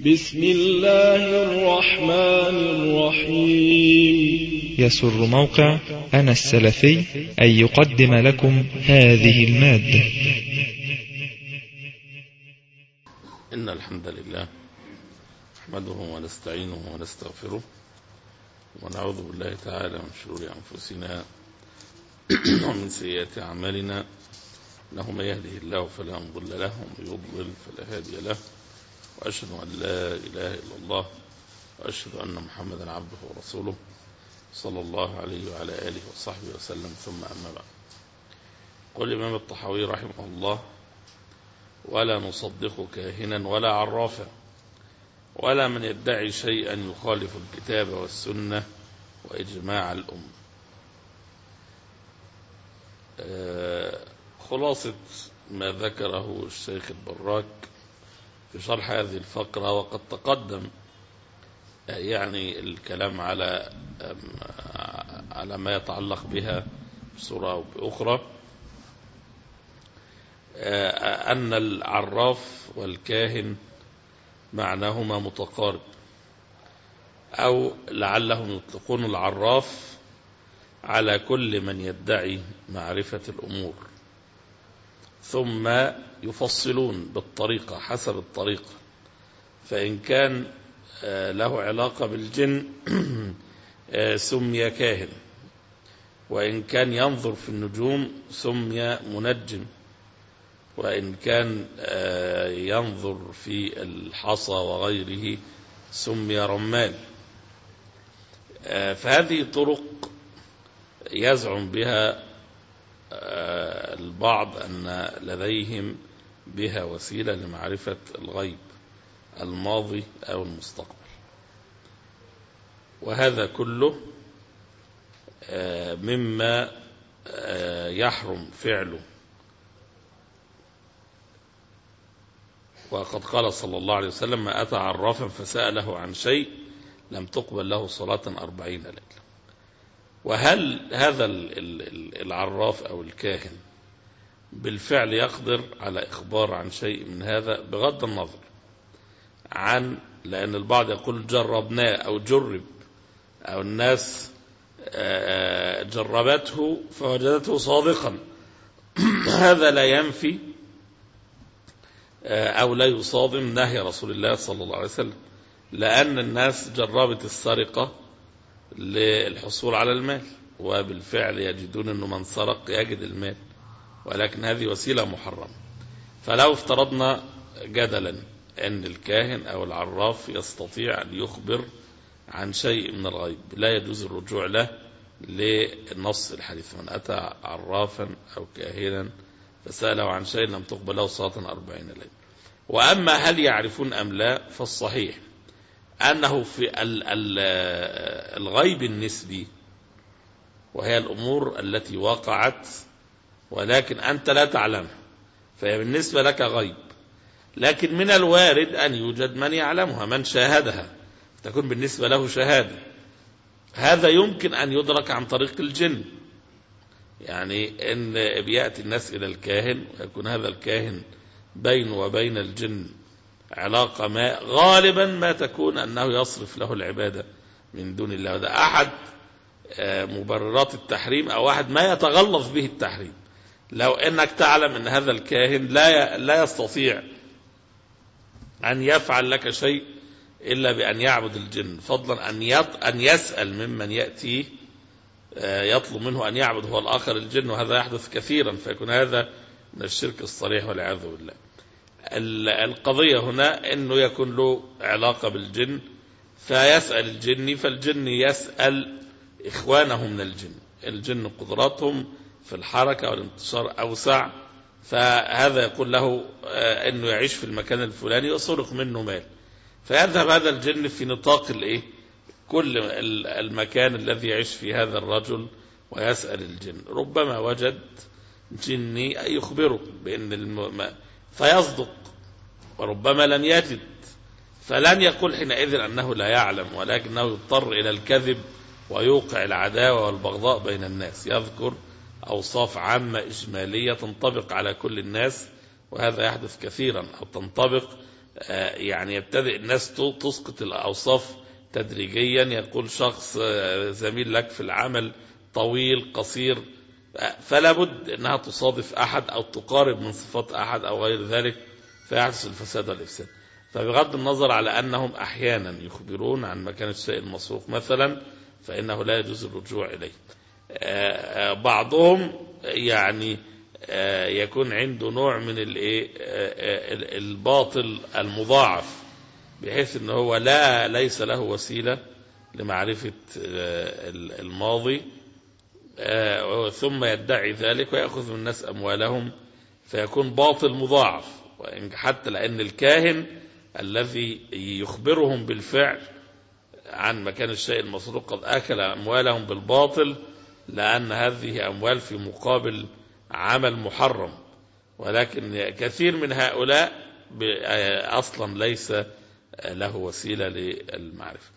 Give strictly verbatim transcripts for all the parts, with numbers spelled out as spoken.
بسم الله الرحمن الرحيم. يسر موقع أنا السلفي أن يقدم لكم هذه المادة. إن الحمد لله نحمده ونستعينه ونستغفره ونعوذ بالله تعالى من شرور أنفسنا ومن سيئات أعمالنا، إنه من يهده الله فلا مضل له ومن يضلل فلا هادي له، وأشهد أن لا إله إلا الله وأشهد أن محمدا عبده ورسوله صلى الله عليه وعلى آله وصحبه وسلم، ثم أما بعد. قال الإمام الطحاوي رحمه الله: ولا نصدق كاهنا ولا عرافا ولا من يدعي شيئا يخالف الكتاب والسنة وإجماع الأمة. خلاصة ما ذكره الشيخ البراك في شرح هذه الفقرة، وقد تقدم يعني الكلام على على ما يتعلق بها بصورة أو بأخرى، أن العراف والكاهن معناهما متقارب، أو لعلهم يطلقون العراف على كل من يدعي معرفة الأمور، ثم يفصلون بالطريقة حسب الطريقة، فإن كان له علاقة بالجن سمي كاهن، وإن كان ينظر في النجوم سمي منجم، وإن كان ينظر في الحصى وغيره سمي رمال. فهذه طرق يزعم بها البعض أن لديهم بها وسيلة لمعرفة الغيب الماضي أو المستقبل، وهذا كله مما يحرم فعله. وقد قال صلى الله عليه وسلم: ما أتى عرافا فسأله عن شيء لم تقبل له صلاة أربعين ليلة. وهل هذا العراف أو الكاهن بالفعل يقدر على إخبار عن شيء من هذا؟ بغض النظر عن، لأن البعض يقول جربناه أو جرب، أو الناس جربته فوجدته صادقا، هذا لا ينفي أو لا يصادم نهي رسول الله صلى الله عليه وسلم، لأن الناس جربت السرقة للحصول على المال، وبالفعل يجدون أنه من سرق يجد المال، ولكن هذه وسيلة محرمة. فلو افترضنا جدلا أن الكاهن أو العراف يستطيع أن يخبر عن شيء من الغيب، لا يجوز الرجوع له للنص الحديث: من أتى عرافا أو كاهنا فسأله عن شيء لم تقبل له صلاة أربعين ليلة. وأما هل يعرفون أم لا، فالصحيح أنه في الغيب النسبي، وهي الأمور التي وقعت ولكن أنت لا تعلمها، فهي بالنسبة لك غيب، لكن من الوارد أن يوجد من يعلمها، من شاهدها، تكون بالنسبة له شهادة. هذا يمكن أن يدرك عن طريق الجن، يعني إن بيأتي الناس إلى الكاهن ويكون هذا الكاهن بينه وبين الجن علاقة ما، غالبا ما تكون أنه يصرف له العبادة من دون الله. وده أحد مبررات التحريم، أو أحد ما يتغلظ به التحريم. لو أنك تعلم أن هذا الكاهن لا لا يستطيع أن يفعل لك شيء إلا بأن يعبد الجن، فضلا أن أن يسأل ممن يأتيه يطلب منه أن يعبد هو الآخر الجن، وهذا يحدث كثيرا، فيكون هذا من الشرك الصريح والعياذ بالله. القضية هنا أنه يكون له علاقة بالجن، فيسأل الجن، فالجن يسأل إخوانه من الجن. الجن قدراتهم في الحركة والانتشار أوسع، فهذا يقول له أنه يعيش في المكان الفلاني وسرق منه مال، فيذهب هذا الجن في نطاق الإيه؟ كل المكان الذي يعيش فيه هذا الرجل ويسأل الجن. ربما وجد جني يخبره بأن الم... فيصدق، وربما لم يجد، فلن يقول حينئذ أنه لا يعلم، ولكنه يضطر إلى الكذب ويوقع العداوة والبغضاء بين الناس، يذكر أوصاف عامة إجمالية تنطبق على كل الناس، وهذا يحدث كثيرا، أو تنطبق يعني يبتدئ الناس تسقط الأوصاف تدريجيا. يقول شخص زميل لك في العمل طويل قصير، فلا بد أنها تصادف أحد أو تقارب من صفات أحد أو غير ذلك فيحدث الفساد والإفساد. فبغض النظر على أنهم أحيانا يخبرون عن مكان الشيء المسروق مثلا فإنه لا يجوز الرجوع إليه. بعضهم يعني يكون عنده نوع من الباطل المضاعف بحيث أنه هو لا ليس له وسيلة لمعرفة الماضي، ثم يدعي ذلك ويأخذ من الناس أموالهم فيكون باطل مضاعف. حتى لأن الكاهن الذي يخبرهم بالفعل عن مكان الشيء المسروق قد أكل أموالهم بالباطل، لأن هذه أموال في مقابل عمل محرم، ولكن كثير من هؤلاء أصلا ليس له وسيلة للمعرفة.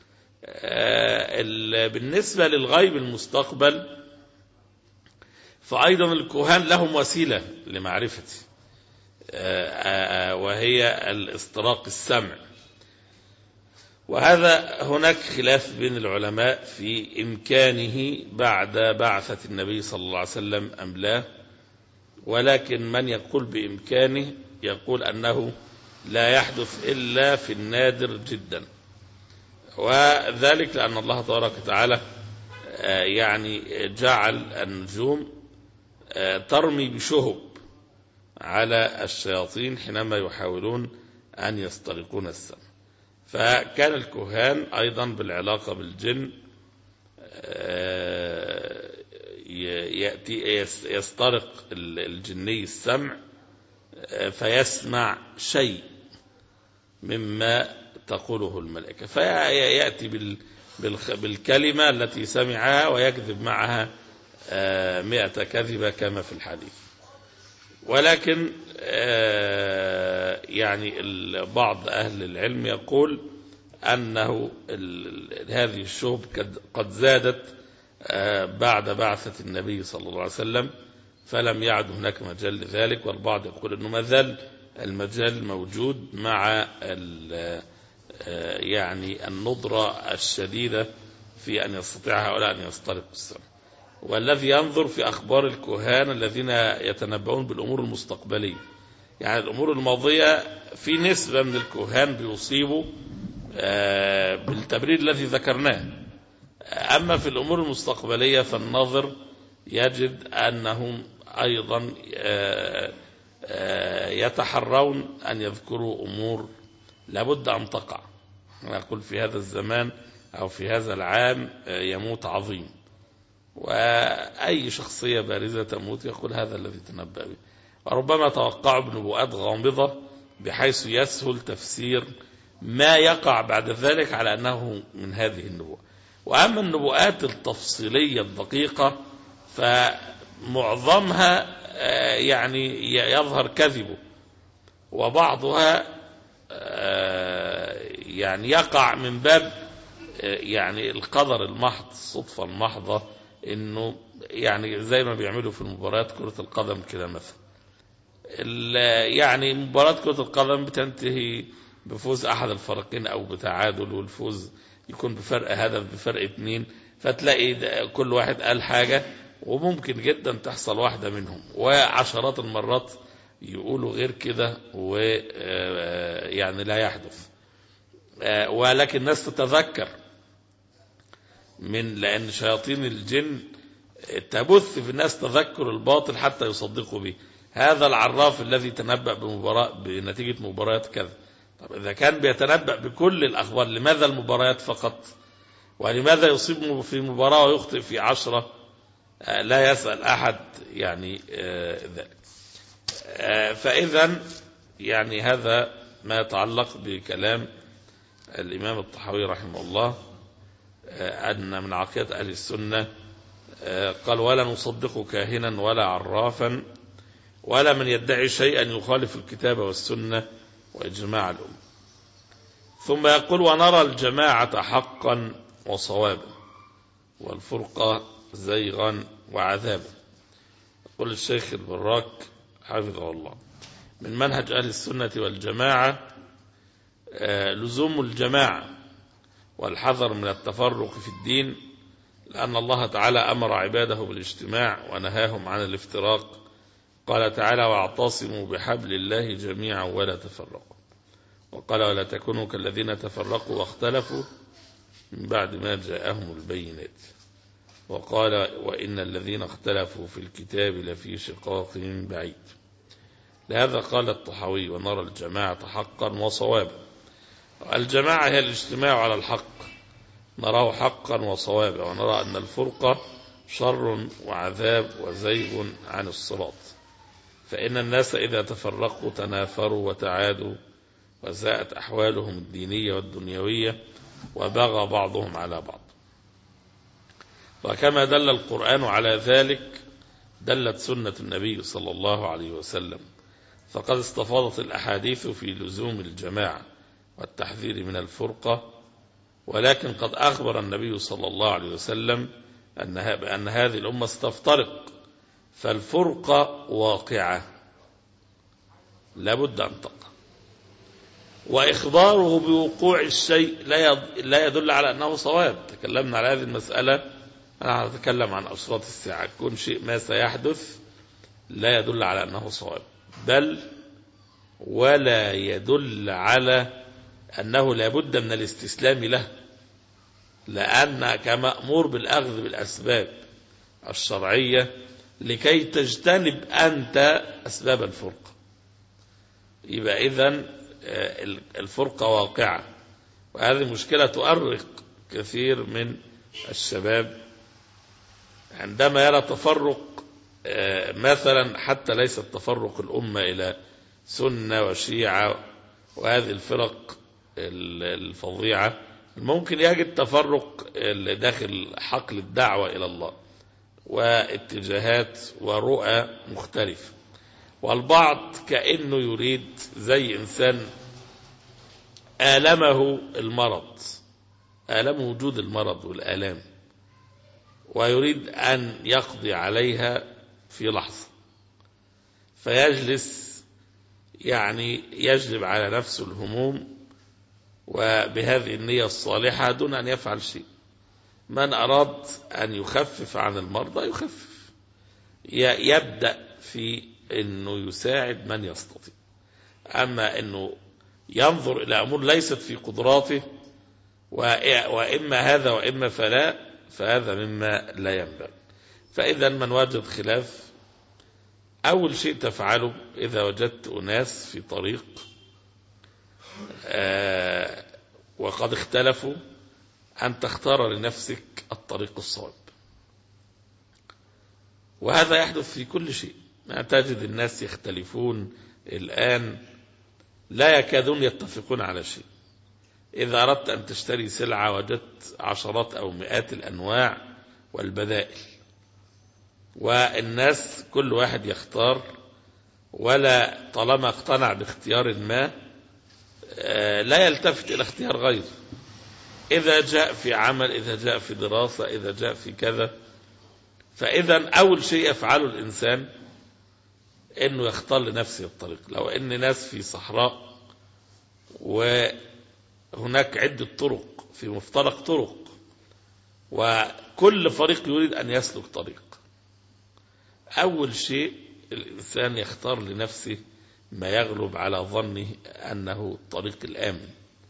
بالنسبة للغيب المستقبل فأيضا الكهان لهم وسيلة لمعرفته، وهي الاستراق السمع. وهذا هناك خلاف بين العلماء في إمكانه بعد بعثة النبي صلى الله عليه وسلم أم لا، ولكن من يقول بإمكانه يقول أنه لا يحدث إلا في النادر جدا، وذلك لأن الله تبارك وتعالى يعني جعل النجوم ترمي بشهب على الشياطين حينما يحاولون أن يسترقون السمع. فكان الكهان أيضا بالعلاقة بالجن يأتي يسترق الجني السمع فيسمع شيء مما تقوله الملائكة، فيأتي بالكلمة التي سمعها ويكذب معها مئة كذبة كما في الحديث. ولكن يعني بعض أهل العلم يقول أنه هذه الشهب قد زادت بعد بعثة النبي صلى الله عليه وسلم فلم يعد هناك مجال لذلك، والبعض يقول أنه ما زال المجال موجود مع يعني الندرة الشديدة في أن يستطيع هؤلاء أن يسترقوا السمع. والذي ينظر في أخبار الكهان الذين يتنبؤون بالأمور المستقبلية، يعني الأمور الماضية في نسبة من الكهان بيصيبوا بالتبرير الذي ذكرناه، أما في الأمور المستقبلية فالناظر يجد أنهم أيضا يتحرون أن يذكروا أمور لابد أن تقع. نقول في هذا الزمان أو في هذا العام يموت عظيم، وأي شخصية بارزة تموت يقول هذا الذي تنبأ به، وربما توقعوا بنبوءات غامضة بحيث يسهل تفسير ما يقع بعد ذلك على أنه من هذه النبوءة. وأما النبوءات التفصيلية الدقيقة فمعظمها يعني يظهر كذبه، وبعضها يعني يقع من باب يعني القدر المحض، الصدفة المحضة، انه يعني زي ما بيعملوا في المباريات كرة القدم كده مثلا. يعني مباراة كرة القدم بتنتهي بفوز احد الفريقين او بتعادل، والفوز يكون بفرق هدف بفرق اتنين، فتلاقي كل واحد قال حاجة وممكن جدا تحصل واحدة منهم، وعشرات المرات يقولوا غير كده ويعني لا يحدث. ولكن الناس تتذكر من لأن شياطين الجن تبث في الناس تذكر الباطل حتى يصدقوا به. هذا العراف الذي تنبأ بمباراة بنتيجة مباريات كذا، طب إذا كان بيتنبأ بكل الأخبار لماذا المباريات فقط؟ ولماذا يصيب في مباراة ويخطئ في عشرة؟ لا يسأل أحد يعني ذلك. فإذا يعني هذا ما يتعلق بكلام الإمام الطحاوي رحمه الله، أن من عقيدة أهل السنة قال ولا نصدق كاهنا ولا عرافا ولا من يدعي شيئا يخالف الكتاب والسنة وإجماع الأمة. ثم يقول ونرى الجماعة حقا وصوابا والفرقة زيغا وعذابا. يقول الشيخ البراك حفظه الله من منهج أهل السنة والجماعة لزوم الجماعة والحذر من التفرق في الدين، لأن الله تعالى أمر عباده بالاجتماع ونهاهم عن الافتراق. قال تعالى: واعتصموا بحبل الله جميعا ولا تفرقوا. وقال: ولا تكونوا كالذين تفرقوا واختلفوا من بعد ما جاءهم البينات. وقال: وإن الذين اختلفوا في الكتاب لفي شقاق بعيد. لهذا قال الطحاوي: ونرى الجماعة حقا وصوابا. الجماعة هي الاجتماع على الحق، نراه حقا وصوابا، ونرى أن الفرقة شر وعذاب وزيغ عن الصراط، فإن الناس إذا تفرقوا تنافروا وتعادوا وساءت أحوالهم الدينية والدنيوية وبغى بعضهم على بعض. وكما دل القرآن على ذلك دلت سنة النبي صلى الله عليه وسلم، فقد استفاضت الأحاديث في لزوم الجماعة والتحذير من الفرقة. ولكن قد أخبر النبي صلى الله عليه وسلم بأن هذه الأمة ستفترق، فالفرقة واقعة لابد أن تقع، وإخباره بوقوع الشيء لا يدل على أنه صواب. تكلمنا على هذه المسألة، أنا أتكلم عن أشراط الساعة. كل شيء ما سيحدث لا يدل على أنه صواب، بل ولا يدل على أنه لابد من الاستسلام له، لأنك مأمور بالأخذ بالأسباب الشرعية لكي تجتنب أنت أسباب الفرقة. يبقى إذن الفرقة واقعة، وهذه مشكلة تؤرق كثير من الشباب عندما يرى تفرق، مثلا حتى ليس التفرق الأمة إلى سنة وشيعة وهذه الفرق الفظيعة، ممكن يجد تفرق داخل حقل الدعوة إلى الله واتجاهات ورؤى مختلفة، والبعض كأنه يريد زي إنسان آلمه المرض، آلمه وجود المرض والآلام، ويريد أن يقضي عليها في لحظة، فيجلس يعني يجلب على نفسه الهموم وبهذه النية الصالحة دون أن يفعل شيء. من أراد أن يخفف عن المرضى يخفف، يبدأ في أنه يساعد من يستطيع. أما أنه ينظر إلى أمور ليست في قدراته وإما هذا وإما فلا، فهذا مما لا ينبغي. فإذا من وجد خلاف، أول شيء تفعله إذا وجدت أناس في طريق آه وقد اختلفوا، أن تختار لنفسك الطريق الصواب. وهذا يحدث في كل شيء. ما تجد الناس يختلفون الآن لا يكادون يتفقون على شيء. إذا أردت أن تشتري سلعة وجدت عشرات أو مئات الأنواع والبدائل، والناس كل واحد يختار، ولا طالما اقتنع باختيار ما لا يلتفت إلى اختيار غيره. إذا جاء في عمل، إذا جاء في دراسة، إذا جاء في كذا. فإذا أول شيء يفعله الإنسان إنه يختار لنفسه الطريق. لو إن ناس في صحراء وهناك عدة طرق في مفترق طرق، وكل فريق يريد أن يسلك طريق، أول شيء الإنسان يختار لنفسه ما يغلب على ظنه أنه الطريق الآمن،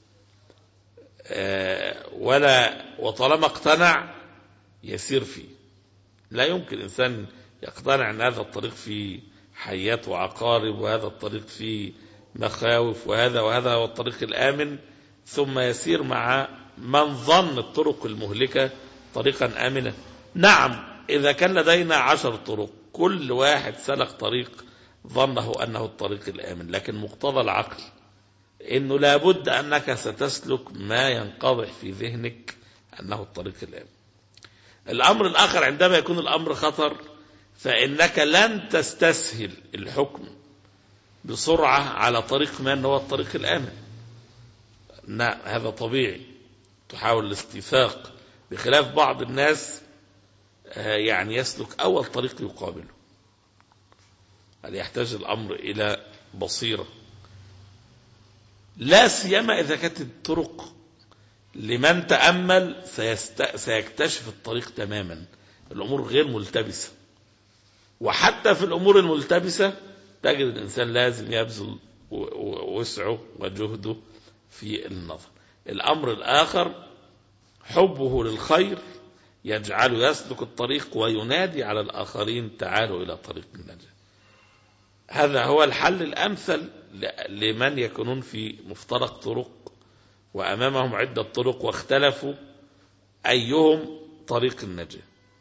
ولا وطالما اقتنع يسير فيه. لا يمكن إنسان يقتنع أن هذا الطريق فيه حيات وعقارب، وهذا الطريق فيه مخاوف، وهذا وهذا هو الطريق الآمن، ثم يسير مع من ظن الطرق المهلكة طريقا آمنا. نعم، إذا كان لدينا عشر طرق كل واحد سلك طريق ظنه أنه الطريق الآمن، لكن مقتضى العقل إنه لابد أنك ستسلك ما ينقضح في ذهنك أنه الطريق الآمن. الأمر الآخر، عندما يكون الأمر خطر فإنك لن تستسهل الحكم بسرعة على طريق ما أنه الطريق الآمن. نعم، هذا طبيعي، تحاول الاستفاق، بخلاف بعض الناس يعني يسلك أول طريق يقابله. هل يحتاج الأمر إلى بصيرة لا سيما إذا كانت الطرق لمن تأمل سيست... سيكتشف الطريق تماما، الأمور غير ملتبسة. وحتى في الأمور الملتبسة تجد الإنسان لازم يبذل وسعه وجهده في النظر. الأمر الآخر حبه للخير يجعله يسلك الطريق وينادي على الآخرين تعالوا إلى طريق النجاة. هذا هو الحل الأمثل لمن يكونون في مفترق طرق وأمامهم عدة طرق واختلفوا أيهم طريق النجاة.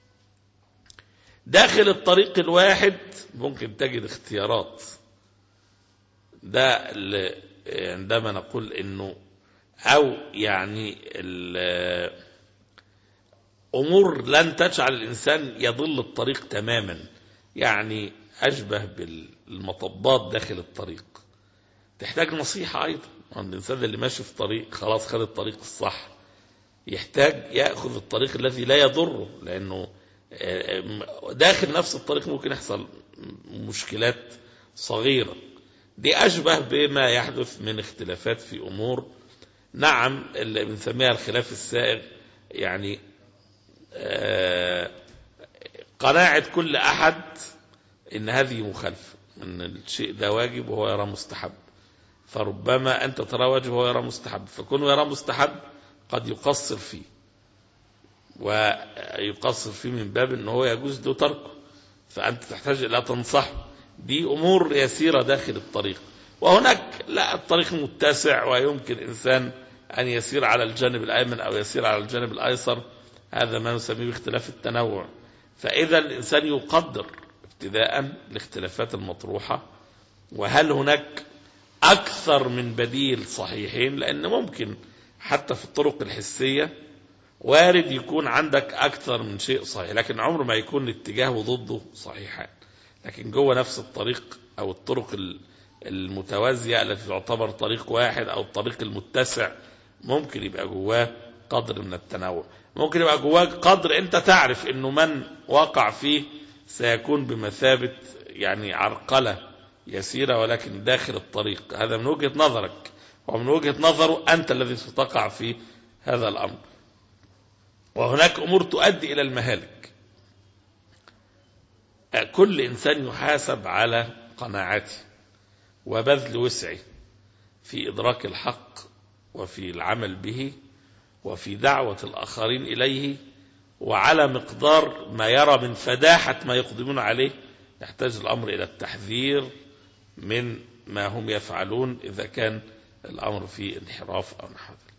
داخل الطريق الواحد ممكن تجد اختيارات. ده عندما نقول إنه أو يعني أمور لن تجعل الإنسان يضل الطريق تماما، يعني أشبه بالمطبات داخل الطريق، تحتاج نصيحة أيضا. الإنسان اللي ماشي في طريق خلاص خد الطريق الصح يحتاج يأخذ الطريق الذي لا يضره، لأنه داخل نفس الطريق ممكن يحصل مشكلات صغيرة. دي أشبه بما يحدث من اختلافات في أمور نعم اللي بنسميها الخلاف السائغ، يعني قناعة كل أحد إن هذه مخالفة، إن الشيء ده واجب وهو يرى مستحب، فربما أنت ترى واجب وهو يرى مستحب، فكونه يرى مستحب قد يقصر فيه، ويقصر فيه من باب إنه هو يجوز له تركه، فأنت تحتاج إلى تنصحه. دي أمور يسيرة داخل الطريق. وهناك لا، الطريق متسع ويمكن إنسان أن يسير على الجانب الأيمن أو يسير على الجانب الأيسر، هذا ما نسميه باختلاف التنوع. فإذا الإنسان يقدر ابتداء الاختلافات المطروحة، وهل هناك أكثر من بديل صحيحين، لأن ممكن حتى في الطرق الحسية وارد يكون عندك أكثر من شيء صحيح، لكن عمر ما يكون الاتجاه وضده صحيحان. لكن جوه نفس الطريق أو الطرق المتوازية التي تعتبر طريق واحد أو الطريق المتسع ممكن يبقى جواه قدر من التنوع، ممكن يبقى جواه قدر أنت تعرف أنه من وقع فيه سيكون بمثابة يعني عرقلة يسيرة، ولكن داخل الطريق. هذا من وجهة نظرك، ومن وجهة نظره أنت الذي ستقع في هذا الأمر. وهناك أمور تؤدي إلى المهالك. كل إنسان يحاسب على قناعته وبذل وسعه في إدراك الحق وفي العمل به وفي دعوة الآخرين إليه، وعلى مقدار ما يرى من فداحة ما يقدمون عليه. يحتاج الأمر إلى التحذير من ما هم يفعلون إذا كان الأمر فيه انحراف أو نحو ذلك.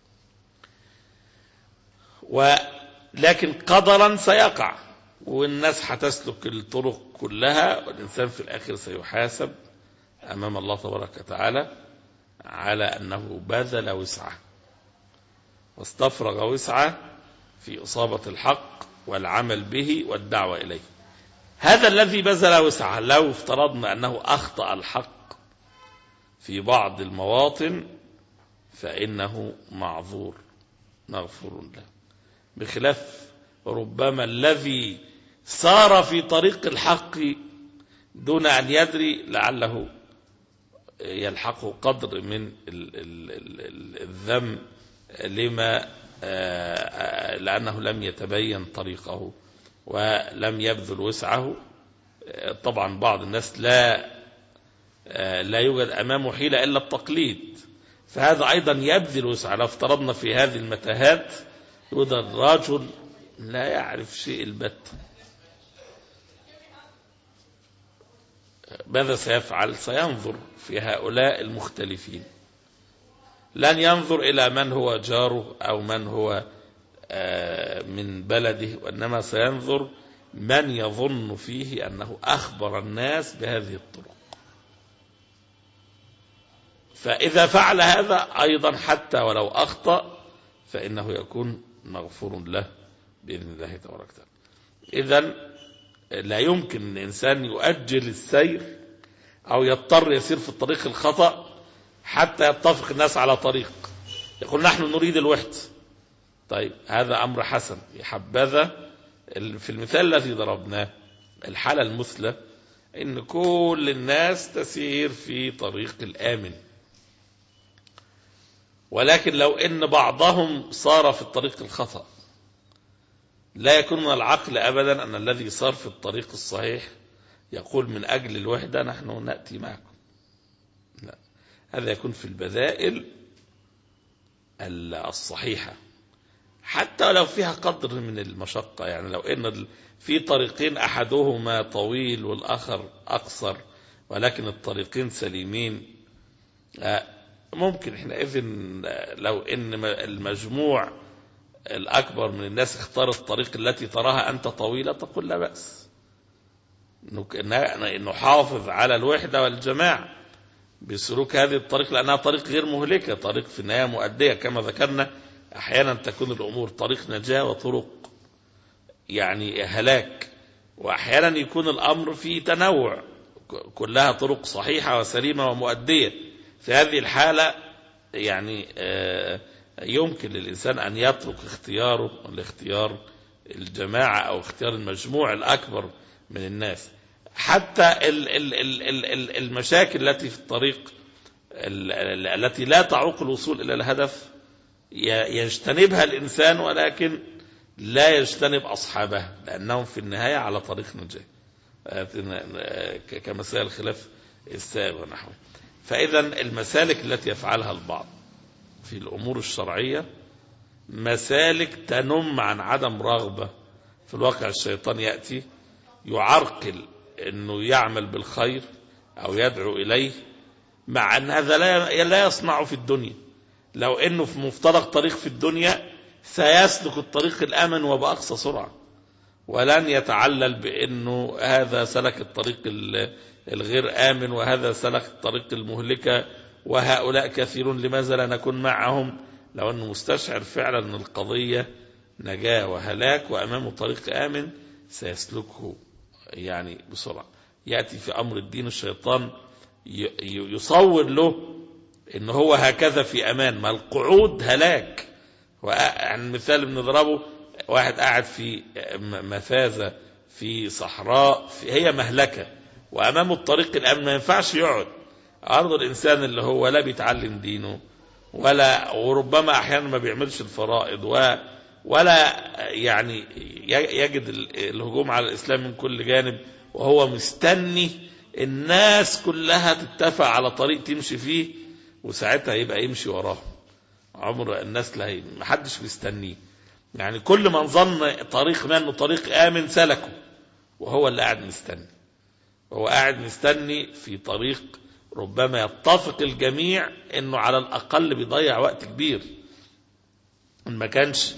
ولكن قدرا سيقع، والناس هتسلك الطرق كلها، والإنسان في الآخر سيحاسب أمام الله تبارك وتعالى على أنه بذل وسعه واستفرغ وسعه في إصابة الحق والعمل به والدعوة إليه. هذا الذي بذل وسعه لو افترضنا أنه أخطأ الحق في بعض المواطن فإنه معذور مغفور له، بخلاف ربما الذي سار في طريق الحق دون أن يدري لعله يلحقه قدر من الذم لما لأنه لم يتبين طريقه ولم يبذل وسعه. طبعا بعض الناس لا لا يوجد أمامه حيلة إلا التقليد، فهذا أيضا يبذل وسعه. لو افترضنا في هذه المتاهات يوجد رجل لا يعرف شيء البتة، ماذا سيفعل؟ سينظر في هؤلاء المختلفين، لن ينظر إلى من هو جاره أو من هو من بلده، وإنما سينظر من يظن فيه أنه أخبر الناس بهذه الطرق. فإذا فعل هذا أيضا حتى ولو أخطأ فإنه يكون مغفور له بإذن الله تبارك وتعالى. إذن لا يمكن الإنسان يؤجل السير أو يضطر يسير في الطريق الخطأ حتى يتفق الناس على طريق. يقول نحن نريد الوحدة، طيب هذا أمر حسن، يحبذا في المثال الذي ضربناه الحالة المثلى إن كل الناس تسير في طريق الآمن، ولكن لو ان بعضهم صار في الطريق الخطأ لا يكون من العقل ابدا ان الذي صار في الطريق الصحيح يقول من اجل الوحدة نحن نأتي معكم. لا، هذا يكون في البدائل الصحيحة حتى لو فيها قدر من المشقة. يعني لو ان في طريقين احدهما طويل والاخر اقصر ولكن الطريقين سليمين، ممكن احنا اذن لو ان المجموع الاكبر من الناس اختار الطريق التي تراها انت طويلة تقول لا بأس، نحافظ على الوحدة والجماعة بسلوك هذه الطريق لأنها طريق غير مهلكة، طريق في النهاية مؤدية. كما ذكرنا أحيانا تكون الأمور طريق نجاة وطرق يعني هلاك، وأحيانا يكون الأمر فيه تنوع كلها طرق صحيحة وسليمة ومؤدية. في هذه الحالة يعني يمكن للإنسان أن يترك اختياره لاختيار الجماعة أو اختيار المجموع الأكبر من الناس. حتى المشاكل التي في الطريق التي لا تعوق الوصول إلى الهدف يجتنبها الإنسان ولكن لا يجتنب أصحابها لأنهم في النهاية على طريق نجاة كمسائل الخلاف السائغ ونحوه. فإذا المسالك التي يفعلها البعض في الأمور الشرعية مسالك تنم عن عدم رغبة. في الواقع الشيطان يأتي يعرقل أنه يعمل بالخير أو يدعو إليه مع أن هذا لا يصنع في الدنيا. لو أنه في مفترق طريق في الدنيا سيسلك الطريق الآمن وبأقصى سرعة ولن يتعلل بأنه هذا سلك الطريق الغير آمن وهذا سلك الطريق المهلكة وهؤلاء كثيرون لماذا لا نكون معهم. لو أنه مستشعر فعلا أن القضية نجاة وهلاك وأمامه طريق آمن سيسلكه يعني بسرعة. يأتي في أمر الدين الشيطان يصور له إن هو هكذا في أمان، ما القعود هلاك. وعن مثال بنضربه واحد قاعد في مفازة في صحراء في هي مهلكة وأمامه الطريق الآمن ما ينفعش يقعد. عرض الإنسان اللي هو لا بيتعلم دينه ولا وربما أحيانا ما بيعملش الفرائض و ولا يعني يجد الهجوم على الإسلام من كل جانب وهو مستني الناس كلها تتفق على طريق تمشي فيه وساعتها يبقى يمشي وراهم. عمر الناس لا محدش بيستنيه. يعني كل من ظن طريق ما انه طريق آمن سلكه وهو اللي قاعد مستني وهو قاعد مستني في طريق ربما يتفق الجميع انه على الأقل بيضيع وقت كبير ما كانش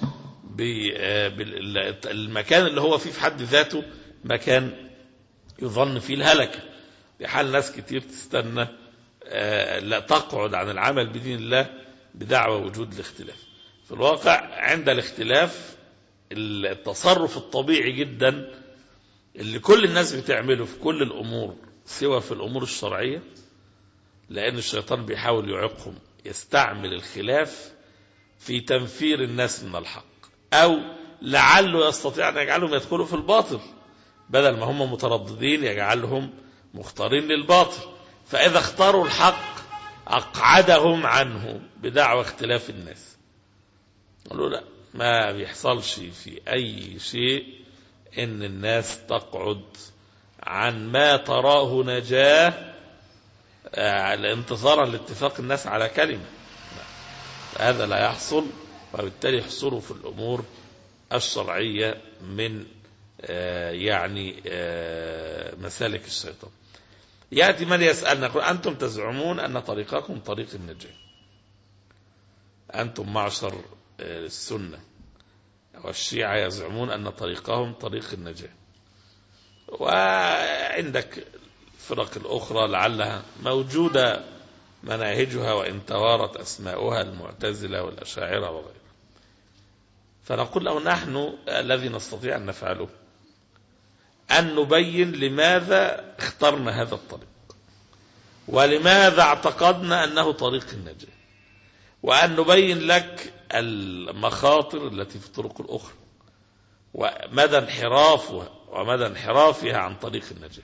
المكان اللي هو فيه في حد ذاته مكان يظن فيه الهلكة. بحال ناس كتير تستنى لا تقعد عن العمل بدين الله بدعوى وجود الاختلاف. في الواقع عند الاختلاف التصرف الطبيعي جدا اللي كل الناس بتعمله في كل الأمور سوى في الأمور الشرعية لأن الشيطان بيحاول يعقهم يستعمل الخلاف في تنفير الناس من الحق أو لعله يستطيع أن يجعلهم يدخلوا في الباطل بدل ما هم مترددين يجعلهم مختارين للباطل. فإذا اختاروا الحق أقعدهم عنه بدعوى اختلاف الناس. قالوا لا ما بيحصلش في أي شيء إن الناس تقعد عن ما تراه نجاة انتظارا لاتفاق الناس على كلمة. هذا لا يحصل وبالتالي يحصلوا في الأمور الشرعية من يعني مسالك الشيطان. يأتي من يسألنا يقول أنتم تزعمون أن طريقكم طريق النجاة، أنتم معشر السنة والشيعة يزعمون أن طريقهم طريق النجاة، وعندك الفرق الأخرى لعلها موجودة مناهجها وإن توارت أسماؤها المعتزلة والأشاعرة وغيرها. فنقول له نحن الذي نستطيع أن نفعله أن نبين لماذا اخترنا هذا الطريق ولماذا اعتقدنا أنه طريق النجاة، وأن نبين لك المخاطر التي في الطرق الأخرى ومدى انحرافها ومدى انحرافها عن طريق النجاة.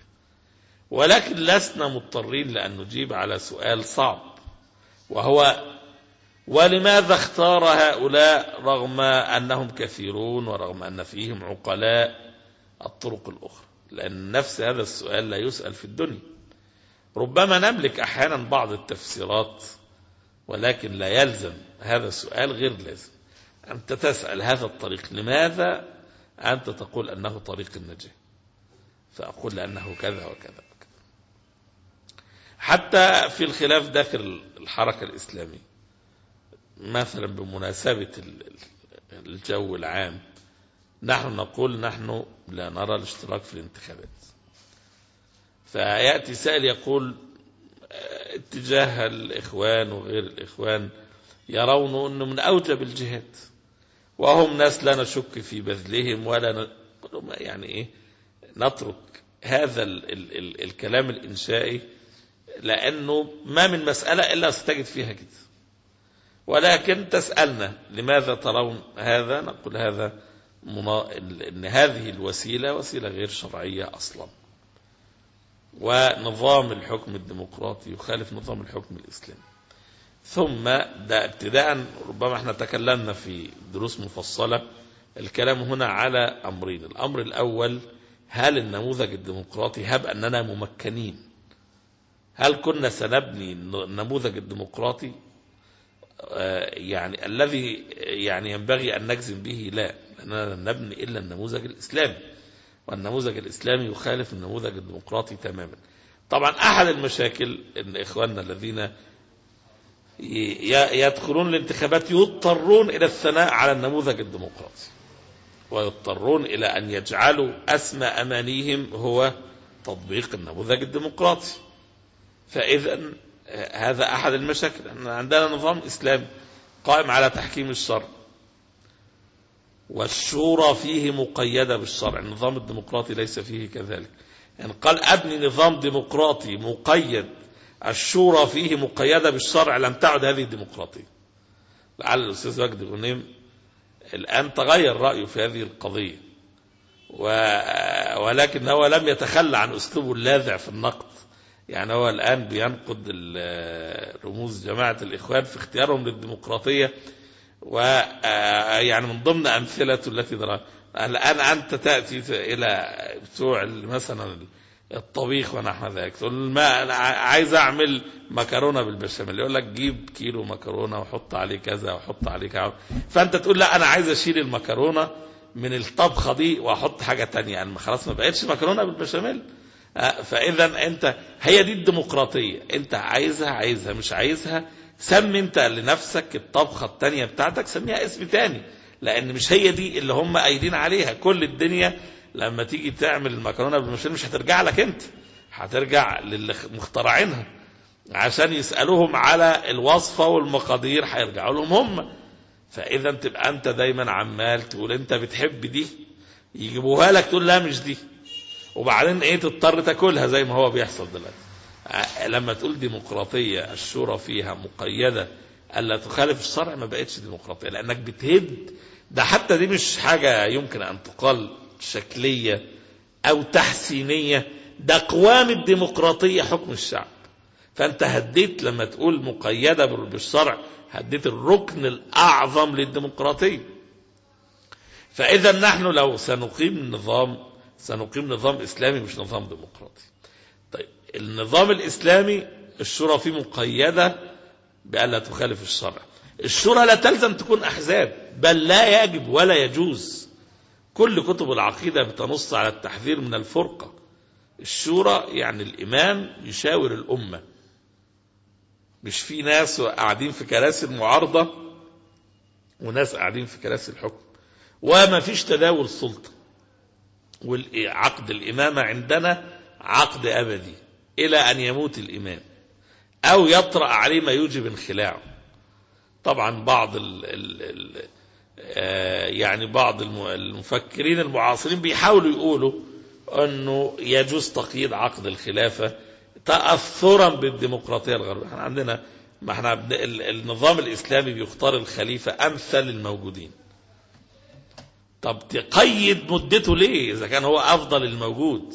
ولكن لسنا مضطرين لأن نجيب على سؤال صعب وهو ولماذا اختار هؤلاء رغم أنهم كثيرون ورغم أن فيهم عقلاء الطرق الأخرى؟ لأن نفس هذا السؤال لا يسأل في الدنيا. ربما نملك أحيانا بعض التفسيرات، ولكن لا يلزم هذا السؤال، غير لازم أنت تسأل هذا الطريق لماذا، أنت تقول أنه طريق النجاة، فأقول لأنه كذا وكذا. حتى في الخلاف داخل الحركة الإسلامية مثلا بمناسبة الجو العام، نحن نقول نحن لا نرى الاشتراك في الانتخابات. فيأتي سائل يقول اتجاه الإخوان وغير الإخوان يرون أنه من أوجب الجهاد، وهم ناس لا نشك في بذلهم ولا ن... يعني إيه نترك هذا ال ال ال الكلام الإنشائي، لأنه ما من مسألة إلا ستجد فيها كده. ولكن تسألنا لماذا ترون هذا، نقول هذا منا... إن هذه الوسيلة وسيلة غير شرعية أصلا، ونظام الحكم الديمقراطي يخالف نظام الحكم الإسلامي. ثم ده ابتداء، ربما احنا تكلمنا في دروس مفصلة، الكلام هنا على أمرين. الأمر الأول، هل النموذج الديمقراطي هب أننا ممكنين؟ هل كنا سنبني النموذج الديمقراطي آه يعني الذي يعني ينبغي أن نجزم به؟ لا، لأننا لن نبني إلا النموذج الإسلامي، والنموذج الإسلامي يخالف النموذج الديمقراطي تماما. طبعا أحد المشاكل أن إخواننا الذين يدخلون الانتخابات يضطرون إلى الثناء على النموذج الديمقراطي، ويضطرون إلى أن يجعلوا أسمى أمانيهم هو تطبيق النموذج الديمقراطي. فإذا هذا أحد المشاكل، أن عندنا نظام إسلامي قائم على تحكيم الشرع، والشورى فيه مقيدة بالشرع. النظام الديمقراطي ليس فيه كذلك. يعني قال أبني نظام ديمقراطي مقيد، الشورى فيه مقيدة بالشرع، لم تعد هذه الديمقراطية. لعل الأستاذ وجدي غنيم الآن تغير رأيه في هذه القضية، ولكن هو لم يتخلى عن أسلوبه اللاذع في النقد. يعني هو الآن بينقد رموز جماعة الإخوان في اختيارهم للديمقراطية، ويعني من ضمن أمثلته التي درى الآن أنت تأتي إلى بتوع مثلا الطبيخ ونحو ذلك، تقول ما أنا عايز أعمل مكرونة بالبشاميل، يقول لك جيب كيلو مكرونة وحط عليه كذا وحط عليه كذا، فأنت تقول لا أنا عايز أشيل المكرونة من الطبخة دي وأحط حاجة تانية، يعني خلاص ما بقتش مكرونة بالبشاميل. فإذا أنت هي دي الديمقراطية، أنت عايزها عايزها مش عايزها، سمي أنت لنفسك الطبخة التانية بتاعتك، سميها اسم تاني، لأن مش هي دي اللي هم قايدين عليها. كل الدنيا لما تيجي تعمل المكرونة بالبشاميل مش هترجع لك أنت، هترجع للمخترعينها عشان يسألوهم على الوصفة والمقادير، هيرجعوا لهم هم. فإذا تبقى أنت دايما عمال تقول أنت بتحب دي، يجيبوها لك تقول لا مش دي، وبعدين ايه تضطر تاكلها زي ما هو بيحصل دلوقتي. لما تقول ديمقراطية الشورى فيها مقيدة ألا تخالف الشرع، ما بقتش ديمقراطية، لأنك بتهد. ده حتى دي مش حاجة يمكن أن تقال شكلية أو تحسينية، ده قوام الديمقراطية حكم الشعب. فأنت هديت لما تقول مقيدة بالشرع، هديت الركن الأعظم للديمقراطية. فإذا نحن لو سنقيم نظام سنقيم نظام إسلامي مش نظام ديمقراطي. طيب النظام الإسلامي الشورى فيه مقيدة بألا تخالف الشرع. الشورى لا تلزم تكون أحزاب، بل لا يجب ولا يجوز. كل كتب العقيدة بتنص على التحذير من الفرقة. الشورى يعني الإمام يشاور الأمة، مش في ناس قاعدين في كراسي المعارضة وناس قاعدين في كراسي الحكم، وما فيش تداول سلطة. والعقد الإمامة عندنا عقد أبدي إلى أن يموت الإمام أو يطرأ عليه ما يوجب انخلاعه. طبعا بعض ال ال ال يعني بعض المفكرين المعاصرين بيحاولوا يقولوا أنه يجوز تقييد عقد الخلافة تأثرا بالديمقراطية الغربية. احنا عندنا ما احنا النظام الإسلامي بيختار الخليفة أمثل الموجودين. طب تقيد مدته ليه إذا كان هو أفضل الموجود؟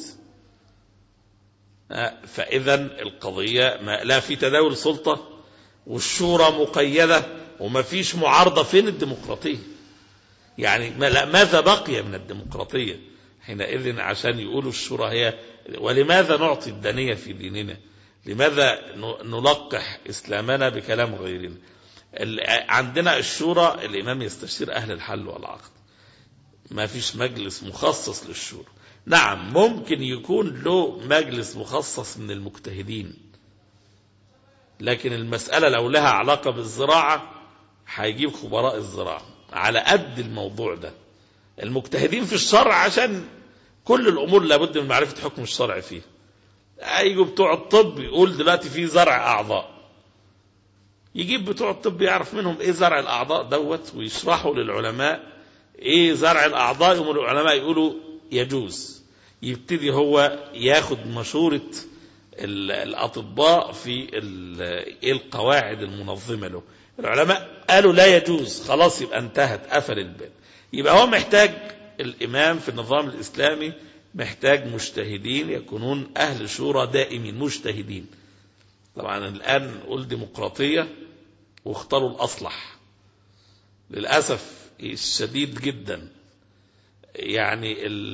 فإذا القضية ما لا في تداول سلطة، والشورى مقيدة، وما فيش معارضة. فين الديمقراطية؟ يعني ماذا بقي من الديمقراطية حينئذ عشان يقولوا الشورى هي؟ ولماذا نعطي الدنية في ديننا؟ لماذا نلقح إسلامنا بكلام غيرنا؟ عندنا الشورى الإمام يستشير أهل الحل والعقد، ما فيش مجلس مخصص للشورى. نعم ممكن يكون له مجلس مخصص من المجتهدين، لكن المسألة لو لها علاقة بالزراعة هيجيب خبراء الزراعة على قد الموضوع ده. المجتهدين في الشرع عشان كل الأمور لابد من معرفة حكم الشرع فيها. هيجوا بتوع الطب يقول دلوقتي في زرع أعضاء، يجيب بتوع الطب يعرف منهم ايه زرع الأعضاء دوت ويشرحوا للعلماء ايه زرع الأعضاء، يوم العلماء يقولوا يجوز، يبتدي هو ياخد مشورة الأطباء في ايه القواعد المنظمة له. العلماء قالوا لا يجوز، خلاص يبقى انتهت، قفل الباب. يبقى هو محتاج الإمام في النظام الإسلامي محتاج مجتهدين يكونون أهل شورى دائمين مجتهدين. طبعا الآن نقول ديمقراطية واختاروا الأصلح للأسف الشديد جدا. يعني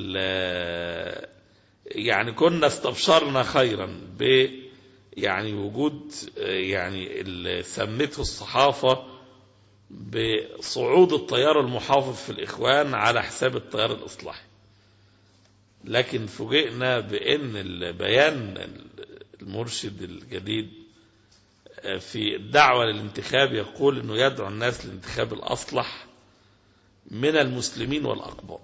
يعني كنا استبشرنا خيرا ب يعني وجود يعني اللي سمته الصحافة بصعود التيار المحافظ في الإخوان على حساب التيار الإصلاحي، لكن فوجئنا بأن البيان المرشد الجديد في الدعوة للانتخاب يقول أنه يدعو الناس للانتخاب الأصلح من المسلمين والأقباط.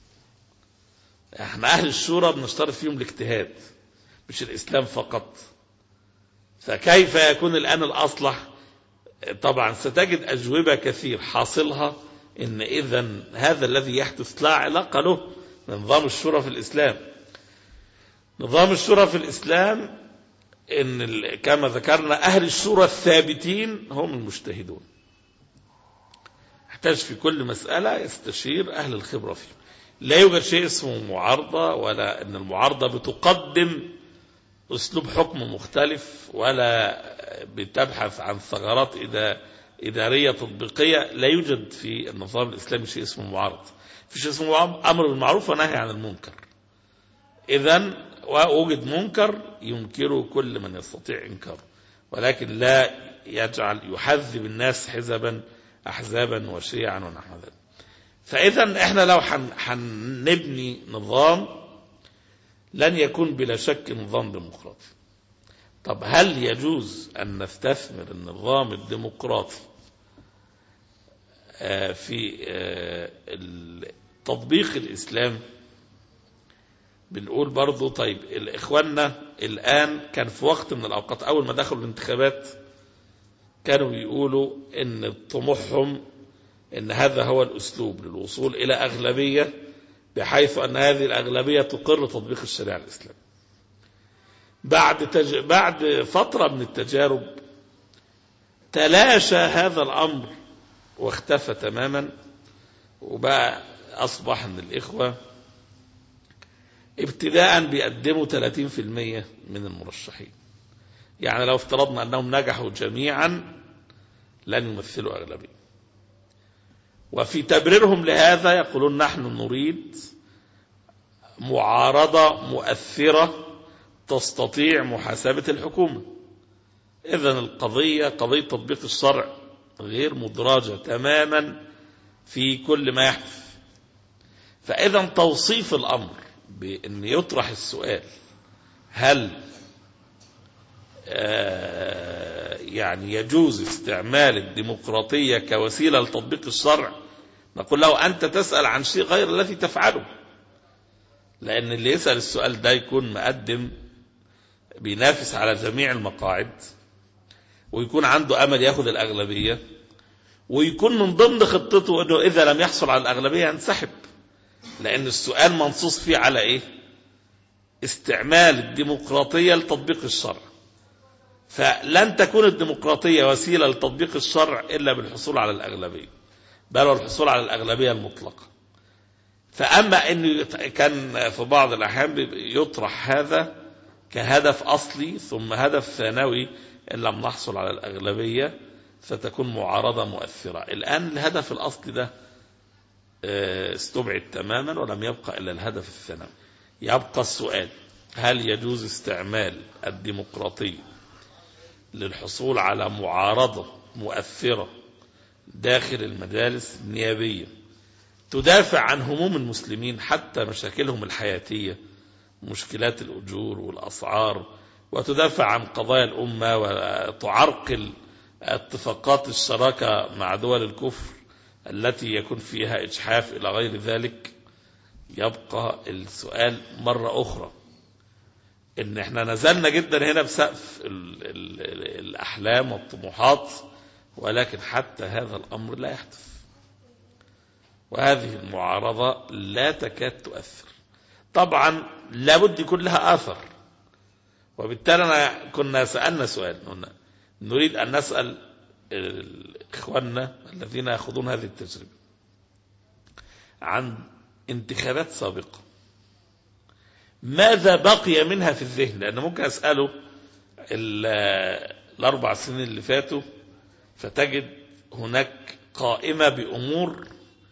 احنا أهل الشورى بنشترط فيهم الاجتهاد مش الإسلام فقط، فكيف يكون الآن الأصلح؟ طبعا ستجد أجوبة كثير حاصلها إن إذن هذا الذي يحدث لا علاقة له بنظام الشورى في الإسلام. نظام الشورى في الإسلام إن كما ذكرنا أهل الشورى الثابتين هم المجتهدون، يحتاج في كل مسألة يستشير أهل الخبرة فيه. لا يوجد شيء اسمه معارضة، ولا أن المعارضة بتقدم أسلوب حكم مختلف، ولا بتبحث عن ثغرات إدارية تطبيقية. لا يوجد في النظام الإسلامي شيء اسمه معارضة، في شيء اسمه أمر بالمعروف ونهي عن المنكر. إذن ووجد منكر ينكره كل من يستطيع إنكاره، ولكن لا يجعل يحذب الناس حزبا أحزابا وشيعا ونحو ذلك. فإذا إحنا لو حنبني نظام لن يكون بلا شك نظام ديمقراطي. طب هل يجوز أن نستثمر النظام الديمقراطي في تطبيق الإسلام؟ بنقول برضو طيب الإخواننا الآن كان في وقت من الأوقات أول ما دخلوا الانتخابات كانوا يقولوا إن طموحهم إن هذا هو الأسلوب للوصول إلى أغلبية، بحيث أن هذه الأغلبية تقر تطبيق الشريعة الإسلامية. بعد تج... بعد فترة من التجارب تلاشى هذا الأمر واختفى تماما، وبقى أصبح أن الإخوة ابتداء بيقدموا ثلاثين بالمئة من المرشحين. يعني لو افترضنا أنهم نجحوا جميعا لن يمثلوا أغلبية، وفي تبريرهم لهذا يقولون نحن نريد معارضة مؤثرة تستطيع محاسبة الحكومة. إذن القضية قضية تطبيق الشرع غير مدرجة تماما في كل ما يحدث. فإذا توصيف الأمر بأن يطرح السؤال هل آه يعني يجوز استعمال الديمقراطية كوسيلة لتطبيق الشرع، نقول له أنت تسأل عن شيء غير الذي تفعله، لأن اللي يسأل السؤال ده يكون مقدم بينافس على جميع المقاعد، ويكون عنده أمل يأخذ الأغلبية، ويكون من ضمن خطته أنه إذا لم يحصل على الأغلبية ينسحب، لأن السؤال منصوص فيه على إيه؟ استعمال الديمقراطية لتطبيق الشرع. فلن تكون الديمقراطية وسيلة لتطبيق الشرع إلا بالحصول على الأغلبية، بل والحصول على الأغلبية المطلقة. فأما أنه كان في بعض الأحيان يطرح هذا كهدف أصلي ثم هدف ثانوي إن لم نحصل على الأغلبية، ستكون معارضة مؤثرة. الآن الهدف الأصلي ده استبعد تماما ولم يبقى إلا الهدف الثانوي. يبقى السؤال: هل يجوز استعمال الديمقراطية للحصول على معارضة مؤثرة داخل المجالس النيابية تدافع عن هموم المسلمين، حتى مشاكلهم الحياتية، مشكلات الأجور والأسعار، وتدافع عن قضايا الأمة، وتعرقل اتفاقات الشراكة مع دول الكفر التي يكون فيها إجحاف إلى غير ذلك؟ يبقى السؤال مرة أخرى إن إحنا نزلنا جدا هنا بسقف ال ال ال الأحلام والطموحات، ولكن حتى هذا الأمر لا يحدث، وهذه المعارضة لا تكاد تؤثر. طبعا لابد يكون لها آثر، وبالتالي أنا كنا سألنا سؤال، نريد أن نسأل إخواننا الذين يأخذون هذه التجربة عن انتخابات سابقة ماذا بقي منها في الذهن، لأن ممكن أسأله الأربع سنين اللي فاتوا فتجد هناك قائمة بأمور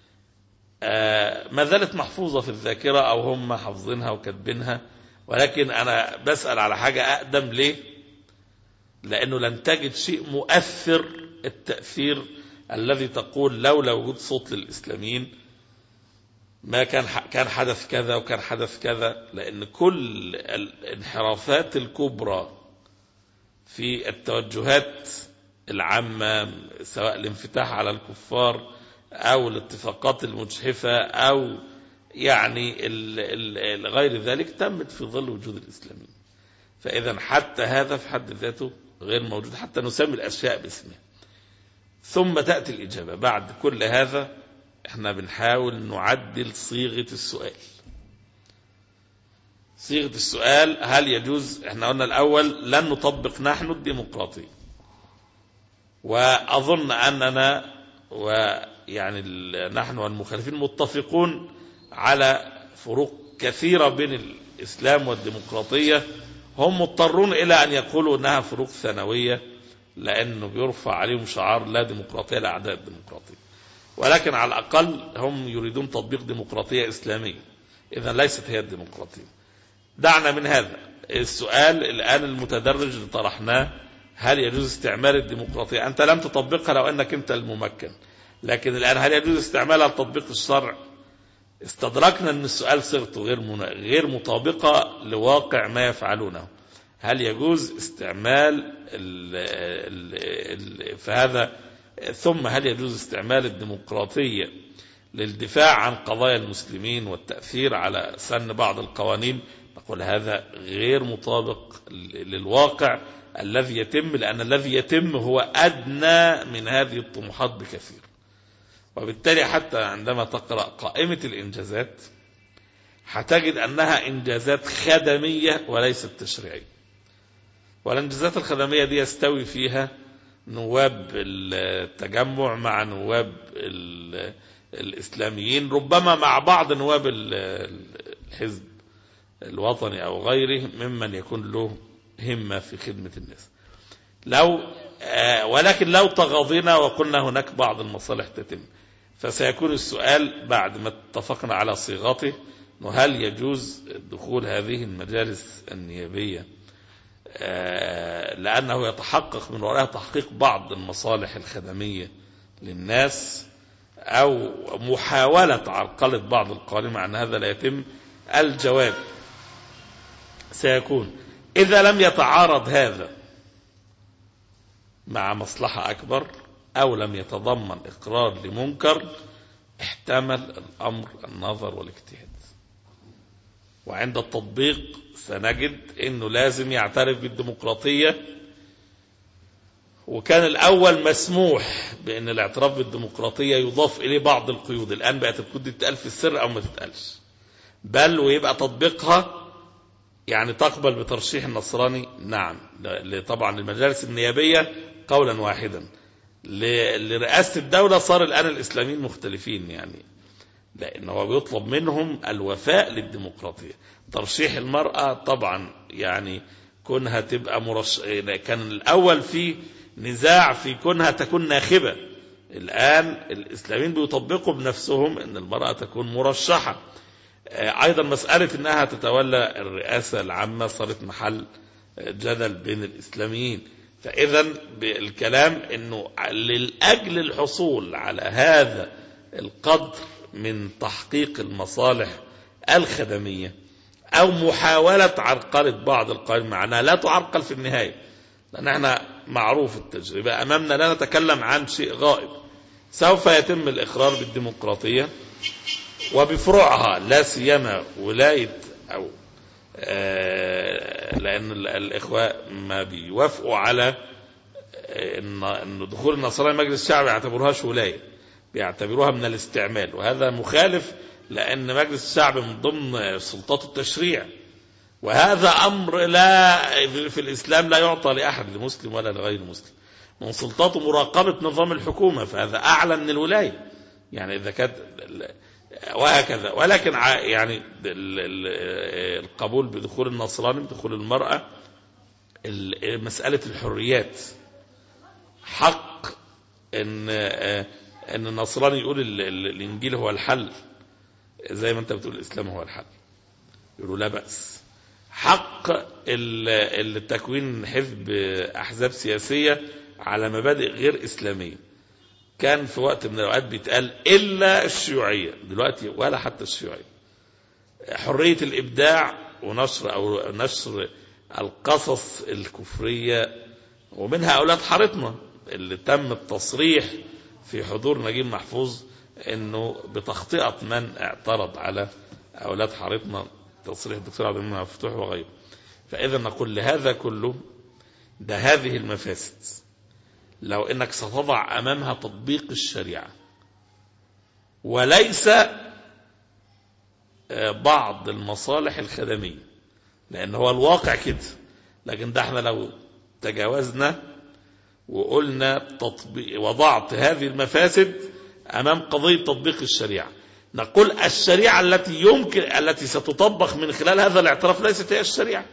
ما زالت محفوظة في الذاكرة أو هم حافظينها وكاتبينها، ولكن أنا بسأل على حاجة أقدم. ليه؟ لأنه لن تجد شيء مؤثر التأثير الذي تقول لولا وجود صوت للإسلاميين ما كان كان حدث كذا وكان حدث كذا، لأن كل الانحرافات الكبرى في التوجهات العامة، سواء الانفتاح على الكفار أو الاتفاقات المجحفة أو يعني غير ذلك، تمت في ظل وجود الإسلاميين. فإذا حتى هذا في حد ذاته غير موجود، حتى نسمي الأشياء باسمها. ثم تأتي الإجابة بعد كل هذا. احنا بنحاول نعدل صيغة السؤال. صيغة السؤال: هل يجوز؟ احنا قلنا الأول لن نطبق نحن الديمقراطية، وأظن أننا ويعني نحن والمخالفين متفقون على فروق كثيرة بين الإسلام والديمقراطية. هم مضطرون إلى أن يقولوا أنها فروق ثانوية، لأنه بيرفع عليهم شعار لا ديمقراطية لأعداء الديمقراطية، ولكن على الأقل هم يريدون تطبيق ديمقراطية إسلامية، إذن ليست هي الديمقراطية. دعنا من هذا السؤال الآن المتدرج اللي طرحناه: هل يجوز استعمال الديمقراطية؟ أنت لم تطبقها لو أنك أنت الممكن، لكن الآن هل يجوز استعمالها لتطبيق الشرع؟ استدركنا أن السؤال صيغته غير غير مطابقة لواقع ما يفعلونه. هل يجوز استعمال ال ال فهذا ثم هل يجوز استعمال الديمقراطية للدفاع عن قضايا المسلمين والتأثير على سن بعض القوانين؟ نقول هذا غير مطابق للواقع الذي يتم، لأن الذي يتم هو أدنى من هذه الطموحات بكثير. وبالتالي حتى عندما تقرأ قائمة الإنجازات هتجد أنها إنجازات خدمية وليست تشريعية، والإنجازات الخدمية دي يستوي فيها نواب التجمع مع نواب الإسلاميين، ربما مع بعض نواب الحزب الوطني أو غيره ممن يكون له همة في خدمة الناس. لو ولكن لو تغاضينا وقلنا هناك بعض المصالح تتم، فسيكون السؤال بعد ما اتفقنا على صيغته: هل يجوز دخول هذه المجالس النيابية لأنه يتحقق من وراءها تحقيق بعض المصالح الخدمية للناس، أو محاولة عرقلة بعض القوانين مع أن هذا لا يتم؟ الجواب سيكون: إذا لم يتعارض هذا مع مصلحة أكبر أو لم يتضمن إقرار لمنكر، احتمل الأمر النظر والاجتهاد. وعند التطبيق سنجد أنه لازم يعترف بالديمقراطية، وكان الأول مسموح بأن الاعتراف بالديمقراطية يضاف إليه بعض القيود. الآن بقت القيود دي تتقال في السر أو ما تتقالش، بل ويبقى تطبيقها يعني تقبل بترشيح النصراني؟ نعم. طبعا المجالس النيابية قولا واحدا. لرئاسة الدولة صار الآن الإسلاميين مختلفين، يعني لأنه بيطلب منهم الوفاء للديمقراطية. ترشيح المرأة طبعا يعني كونها تبقى مرش... كان الأول في نزاع في كونها تكون ناخبة. الآن الإسلاميين بيطبقوا بنفسهم أن المرأة تكون مرشحة. أيضا مسألة أنها تتولى الرئاسة العامة صارت محل جدل بين الإسلاميين. فإذا الكلام أنه للأجل الحصول على هذا القدر من تحقيق المصالح الخدمية أو محاولة عرقلة بعض القوانين، معناها لا تعرقل في النهاية، لأن احنا معروف التجربة أمامنا لا نتكلم عن شيء غائب. سوف يتم الإقرار بالديمقراطية وبفروعها، لا سيما ولاية أو آه لأن الإخوة ما بيوافقوا على أن دخول النصارى مجلس الشعب يعتبروهاش ولاية، بيعتبروها من الاستعمال، وهذا مخالف لأن مجلس الشعب من ضمن سلطات التشريع، وهذا أمر لا في الإسلام لا يعطى لأحد، لمسلم ولا لغير مسلم. من سلطاته مراقبة نظام الحكومة، فهذا أعلى من الولاية يعني إذا كانت وهكذا. ولكن يعني القبول بدخول النصراني بدخول المرأة، مسألة الحريات، حق ان ان النصراني يقول الانجيل هو الحل زي ما انت بتقول الاسلام هو الحل، يقولوا لا بأس. حق التكوين حزب احزاب سياسية على مبادئ غير اسلامية، كان في وقت من الاوقات بيتقال الا الشيوعية، دلوقتي ولا حتى الشيوعية. حرية الابداع ونشر او نشر القصص الكفرية، ومنها اولاد حارتنا اللي تم التصريح في حضور نجيب محفوظ انه بتخطئة من اعترض على اولاد حارتنا، تصريح الدكتور عبد المنعم مفتوح وغيره. فاذا نقول لهذا كله ده هذه المفاسد لو انك ستضع امامها تطبيق الشريعة وليس بعض المصالح الخدمية، لان هو الواقع كده. لكن ده احنا لو تجاوزنا وقلنا تطبيق وضعت هذه المفاسد امام قضية تطبيق الشريعة، نقول الشريعة التي يمكن التي ستطبق من خلال هذا الاعتراف ليست هي الشريعة،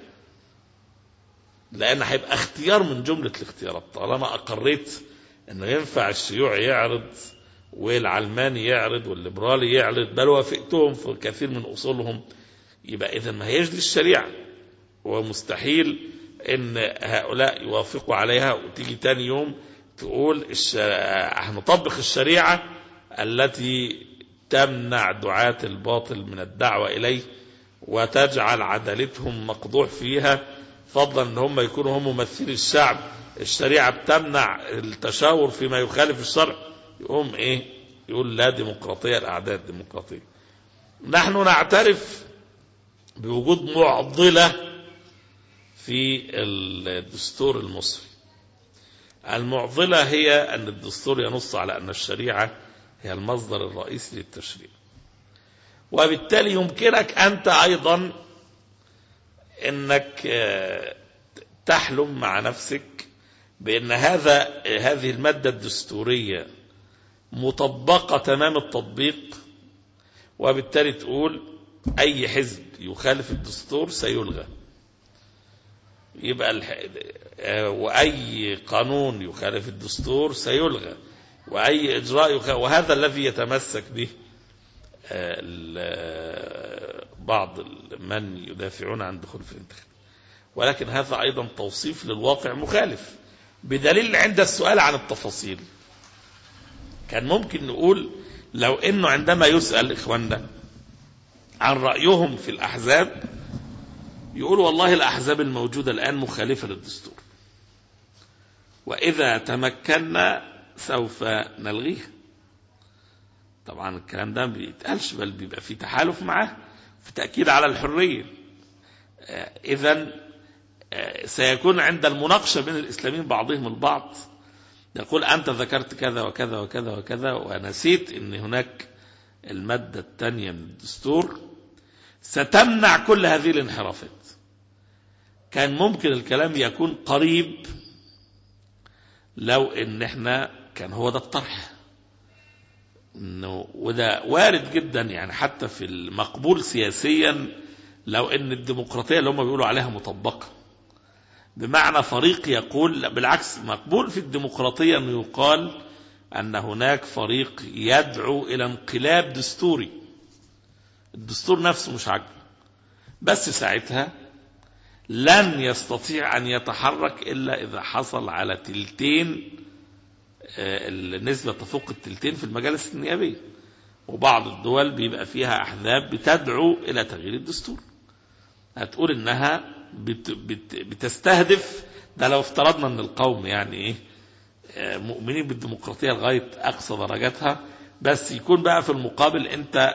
لان هيبقى اختيار من جملة الاختيارات. طالما اقريت انه ينفع الشيوعي يعرض والعلماني يعرض والليبرالي يعرض، بل وافقتهم في كثير من اصولهم، يبقى اذا ما هيش دي الشريعة، ومستحيل ان هؤلاء يوافقوا عليها وتيجي تاني يوم تقول هنطبق الشريعة التي تمنع دعاة الباطل من الدعوة إليه وتجعل عدالتهم مقدوح فيها، فضلا ان هم يكونوا هم ممثلي الشعب. الشريعة بتمنع التشاور فيما يخالف الشرع، يقوم ايه يقول لا ديمقراطية، الأعداء الديمقراطية. نحن نعترف بوجود معضلة في الدستور المصري. المعضلة هي أن الدستور ينص على أن الشريعة هي المصدر الرئيسي للتشريع، وبالتالي يمكنك أنت أيضا أنك تحلم مع نفسك بأن هذا هذه المادة الدستورية مطبقة تمام التطبيق، وبالتالي تقول أي حزب يخالف الدستور سيلغى، يبقى وأي قانون يخالف الدستور سيلغى، وأي إجراء يخالف. وهذا الذي يتمسك به بعض من يدافعون عن دخول في الانتخاب، ولكن هذا أيضا توصيف للواقع مخالف، بدليل عند السؤال عن التفاصيل كان ممكن نقول لو إنه عندما يسأل إخواننا عن رأيهم في الأحزاب يقول والله الأحزاب الموجودة الآن مخالفة للدستور، وإذا تمكنا سوف نلغيها. طبعا الكلام ده ما بيتقالش، بل بيبقى في تحالف معاه في تأكيد على الحرية. إذن سيكون عند المناقشة بين الإسلاميين بعضهم البعض يقول أنت ذكرت كذا وكذا وكذا وكذا ونسيت أن هناك المادة الثانية من الدستور ستمنع كل هذه الانحرافات. كان ممكن الكلام يكون قريب لو ان احنا كان هو ده الطرح، انه وده وارد جدا يعني حتى في المقبول سياسيا، لو ان الديمقراطية اللي هم بيقولوا عليها مطبقة بمعنى فريق يقول، بالعكس مقبول في الديمقراطية أن يقال أن هناك فريق يدعو إلى انقلاب دستوري، الدستور نفسه مش عاجبه، بس ساعتها لن يستطيع أن يتحرك إلا إذا حصل على تلتين، النسبة تفوق التلتين في المجالس النيابية، وبعض الدول بيبقى فيها أحزاب بتدعو إلى تغيير الدستور، هتقول إنها بت بت بتستهدف ده لو افترضنا أن القوم يعني إيه مؤمنين بالديمقراطية لغاية أقصى درجاتها، بس يكون بقى في المقابل أنت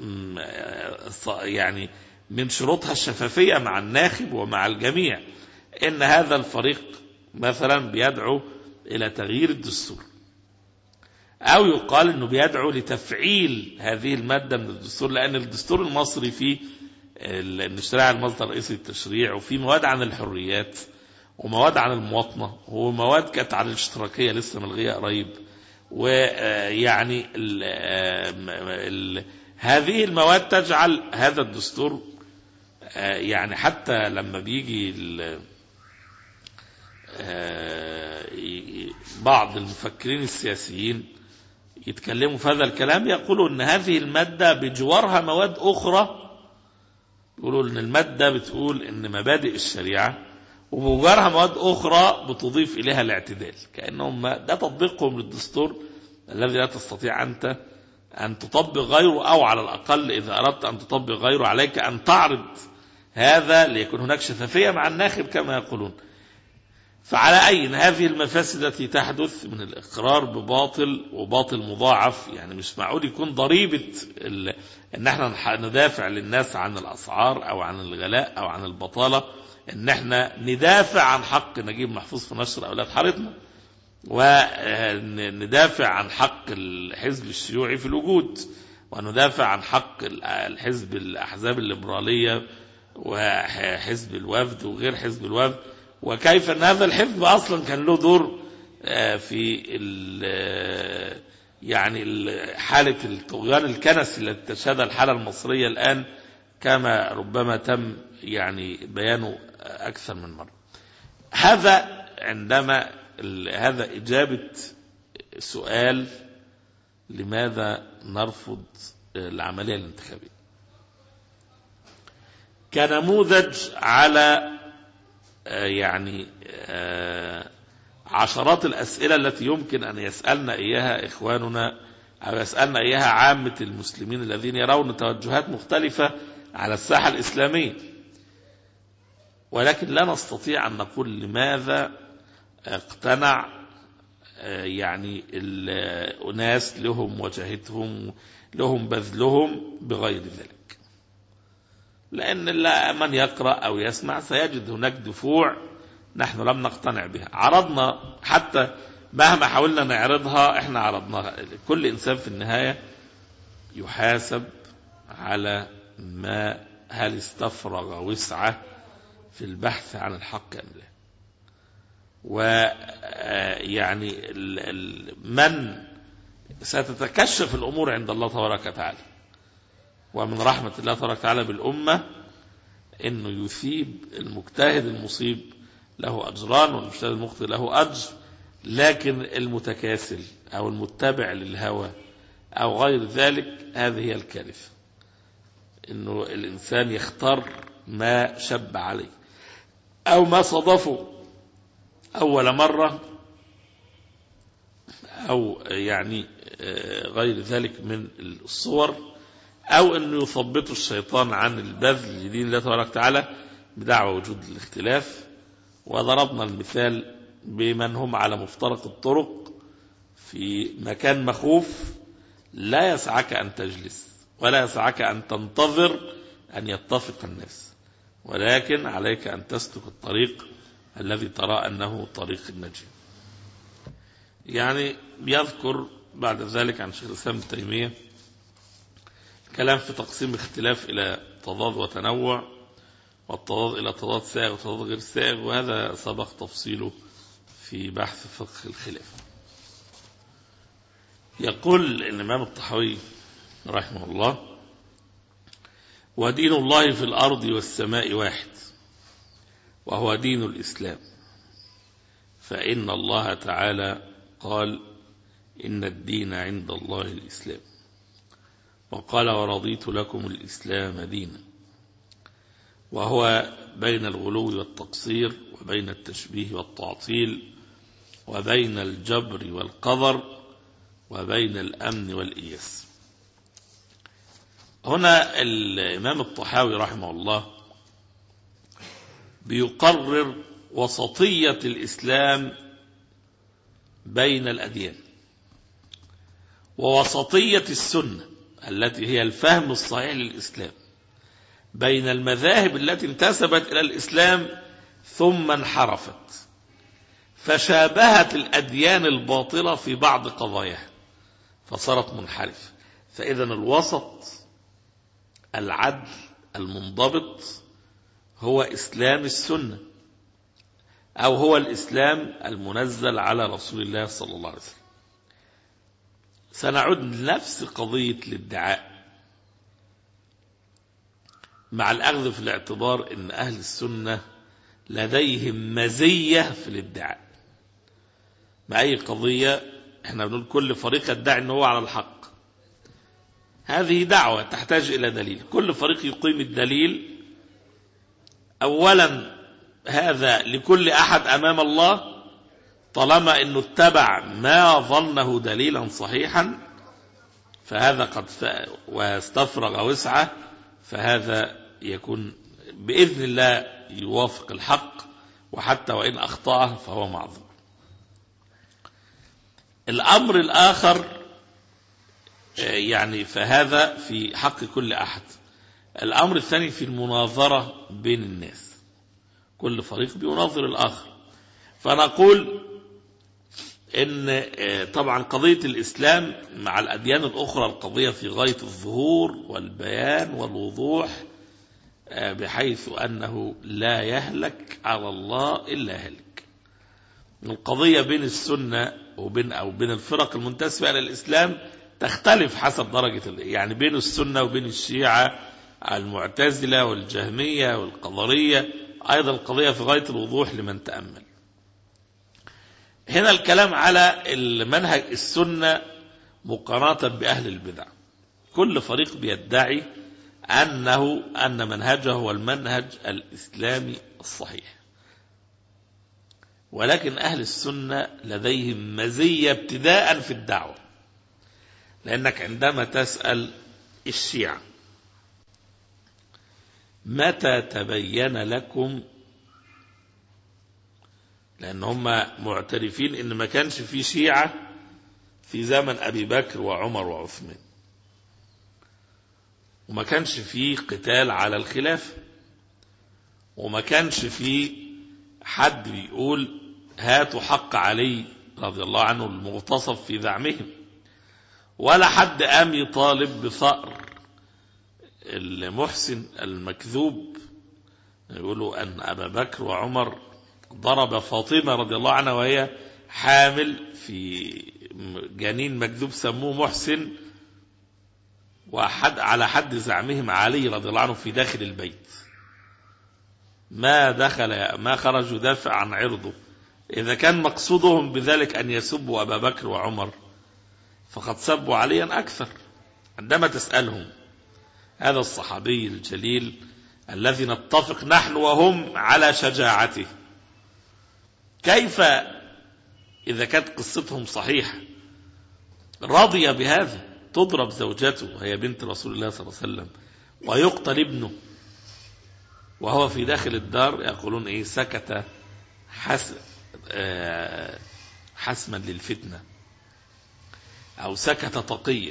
يعني من شروطها الشفافية مع الناخب ومع الجميع، إن هذا الفريق مثلا بيدعو إلى تغيير الدستور، أو يقال إنه بيدعو لتفعيل هذه المادة من الدستور، لأن الدستور المصري فيه الاشتراع المصدر الرئيسي للتشريع، وفي مواد عن الحريات ومواد عن المواطنة ومواد كانت عن الاشتراكية لسه ملغية قريب، ويعني ال ال هذه المواد تجعل هذا الدستور يعني حتى لما بيجي بعض المفكرين السياسيين يتكلموا في هذا الكلام يقولوا ان هذه المادة بجوارها مواد اخرى، يقولوا ان المادة بتقول ان مبادئ الشريعة وبجوارها مواد اخرى بتضيف اليها الاعتدال، كأنهم ده تطبيقهم للدستور الذي لا تستطيع انت ان تطبق غيره، او على الاقل اذا اردت ان تطبق غيره عليك ان تعرض هذا ليكون هناك شفافية مع الناخب كما يقولون. فعلى أي هذه المفاسد التي تحدث من الإقرار بباطل وباطل مضاعف، يعني مش معقول يكون ضريبة ان احنا ندافع للناس عن الأسعار أو عن الغلاء أو عن البطالة ان احنا ندافع عن حق نجيب محفوظ في نشر أولاد حارتنا، وندافع عن حق الحزب الشيوعي في الوجود، وندافع عن حق الحزب الأحزاب الليبرالية وحزب الوفد وغير حزب الوفد، وكيف أن هذا الحزب أصلا كان له دور في يعني حالة الطغيان الكنسي التي تشهدها الحالة المصرية الآن، كما ربما تم يعني بيانه أكثر من مرة. هذا عندما هذا إجابة سؤال لماذا نرفض العملية الانتخابية كنموذج على يعني عشرات الأسئلة التي يمكن أن يسألنا إياها إخواننا أو يسألنا إياها عامة المسلمين الذين يرون توجهات مختلفة على الساحة الإسلامية، ولكن لا نستطيع أن نقول لماذا اقتنع يعني الناس لهم وجهتهم لهم بذلهم بغير ذلك، لأن من يقرأ أو يسمع سيجد هناك دفوع نحن لم نقتنع بها، عرضنا حتى مهما حاولنا نعرضها احنا عرضناها. كل إنسان في النهاية يحاسب على ما هل استفرغ وسعه في البحث عن الحق أم لا، ويعني من ستتكشف الأمور عند الله تبارك وتعالى، ومن رحمة الله تبارك وتعالى بالأمة إنه يثيب المجتهد المصيب له أجران والمجتهد المخطئ له أجر، لكن المتكاسل أو المتبع للهوى أو غير ذلك هذه هي الكارثة، إنه الإنسان يختار ما شب عليه أو ما صادفه أول مرة أو يعني غير ذلك من الصور، أو أنه يثبط الشيطان عن البذل لدين الله تبارك وتعالى بدعوى وجود الاختلاف. وضربنا المثال بمن هم على مفترق الطرق في مكان مخوف، لا يسعك أن تجلس ولا يسعك أن تنتظر أن يتفق الناس، ولكن عليك أن تسلك الطريق الذي ترى أنه طريق النجاة. يعني يذكر بعد ذلك عن شيخ الإسلام ابن تيمية كلام في تقسيم اختلاف إلى تضاد وتنوع، والتضاد إلى تضاد سائغ وتضاد غير سائغ، وهذا سبق تفصيله في بحث فقه الخلاف. يقول الإمام الطحاوي رحمه الله: ودين الله في الأرض والسماء واحد، وهو دين الإسلام، فإن الله تعالى قال إن الدين عند الله الإسلام، وقال ورضيت لكم الإسلام دينا، وهو بين الغلو والتقصير وبين التشبيه والتعطيل وبين الجبر والقدر وبين الأمن والإياس. هنا الإمام الطحاوي رحمه الله بيقرر وسطية الإسلام بين الأديان، ووسطية السنة التي هي الفهم الصحيح للإسلام بين المذاهب التي انتسبت إلى الإسلام ثم انحرفت فشابهت الأديان الباطلة في بعض قضاياها فصارت منحرفة. فإذا الوسط العدل المنضبط هو إسلام السنة، أو هو الإسلام المنزل على رسول الله صلى الله عليه وسلم. سنعود لنفس قضية الادعاء مع الأخذ في الاعتبار أن أهل السنة لديهم مزية في الادعاء. مع أي قضية احنا بنقول كل فريق يدعي أنه هو على الحق، هذه دعوة تحتاج إلى دليل، كل فريق يقيم الدليل. أولا هذا لكل أحد أمام الله طالما أنه اتبع ما ظنه دليلا صحيحا فهذا قد واستفرغ وسعه، فهذا يكون بإذن الله يوافق الحق، وحتى وإن أخطأه فهو معذور. الأمر الآخر يعني فهذا في حق كل أحد. الأمر الثاني في المناظرة بين الناس، كل فريق بيناظر الآخر. فنقول إن طبعا قضية الإسلام مع الأديان الأخرى القضية في غاية الظهور والبيان والوضوح، بحيث أنه لا يهلك على الله إلا هلك. القضية بين السنة وبين أو بين الفرق المنتسبة إلى الإسلام تختلف حسب درجة، يعني بين السنة وبين الشيعة المعتزلة والجهمية والقدرية أيضا القضية في غاية الوضوح لمن تأمل. هنا الكلام على المنهج السنة مقارنة بأهل البدع. كل فريق بيدعي أنه أن منهجه هو المنهج الإسلامي الصحيح، ولكن أهل السنة لديهم مزية ابتداء في الدعوة، لأنك عندما تسأل الشيعة متى تبين لكم، لأن هم معترفين إن ما كانش في شيعة في زمن أبي بكر وعمر وعثمان، وما كانش في قتال على الخلافة، وما كانش في حد بيقول هاتوا حق علي رضي الله عنه المغتصب في زعمهم، ولا حد قام يطالب بثأر المحسن المكذوب، يقولوا أن أبا بكر وعمر ضرب فاطمة رضي الله عنها وهي حامل في جنين مكذوب سموه محسن، وحد على حد زعمهم علي رضي الله عنه في داخل البيت، ما دخل ما خرج يدافع عن عرضه. إذا كان مقصودهم بذلك أن يسبوا أبا بكر وعمر فقد سبوا عليا أكثر. عندما تسألهم هذا الصحابي الجليل الذي نتفق نحن وهم على شجاعته، كيف إذا كانت قصتهم صحيحة رضي بهذا؟ تضرب زوجته وهي بنت رسول الله صلى الله عليه وسلم ويقتل ابنه وهو في داخل الدار، يقولون إيه؟ سكت حس حسما للفتنة أو سكت تقيا.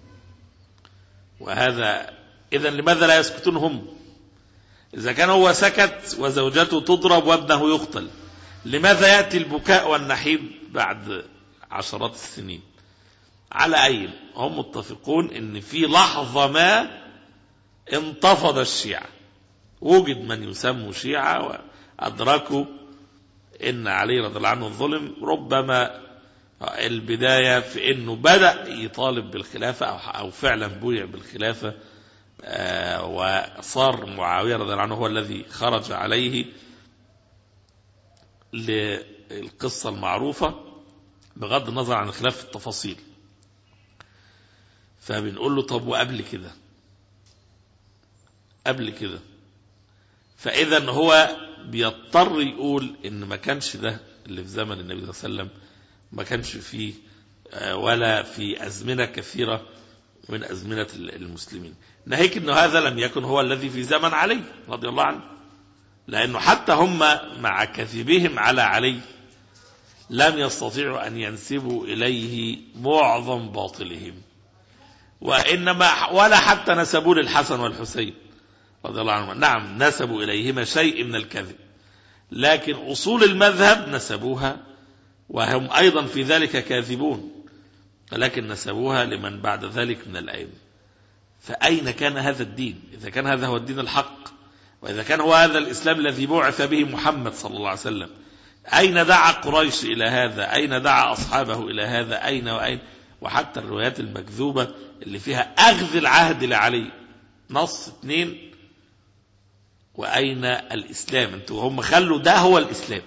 وهذا إذن لماذا لا يسكتون هم؟ إذا كان هو سكت وزوجته تضرب وابنه يقتل، لماذا يأتي البكاء والنحيب بعد عشرات السنين؟ على أي هم متفقون إن في لحظة ما انتفض الشيعة، وجد من يسموا شيعة وأدركوا إن علي رضي الله عنه الظلم، ربما البداية في إنه بدأ يطالب بالخلافة أو فعلا بويع بالخلافة، وصار معاوية رضي الله عنه هو الذي خرج عليه، للقصة المعروفة بغض النظر عن خلاف التفاصيل. فبنقول له طب وقبل كده قبل كده فإذا هو بيضطر يقول إن ما كانش ده اللي في زمن النبي صلى الله عليه وسلم، ما كانش فيه ولا في أزمنة كثيرة من أزمنة المسلمين، ناهيك إنه هذا لم يكن هو الذي في زمن علي رضي الله عنه، لأنه حتى هم مع كذبهم على علي لم يستطيعوا أن ينسبوا إليه معظم باطلهم، وإنما ولا حتى نسبوا للحسن والحسين رضي الله عنهما. نعم نسبوا إليهما شيء من الكذب، لكن أصول المذهب نسبوها وهم أيضا في ذلك كاذبون، لكن نسبوها لمن بعد ذلك من الأئمة. فأين كان هذا الدين إذا كان هذا هو الدين الحق، وإذا كان هو هذا الإسلام الذي بعث به محمد صلى الله عليه وسلم؟ أين دعا قريش إلى هذا؟ أين دعا أصحابه إلى هذا؟ أين وأين؟ وحتى الروايات المكذوبة اللي فيها أخذ العهد لعلي نص اثنين، وأين الإسلام؟ أنتوا هم خلوا ده هو الإسلام،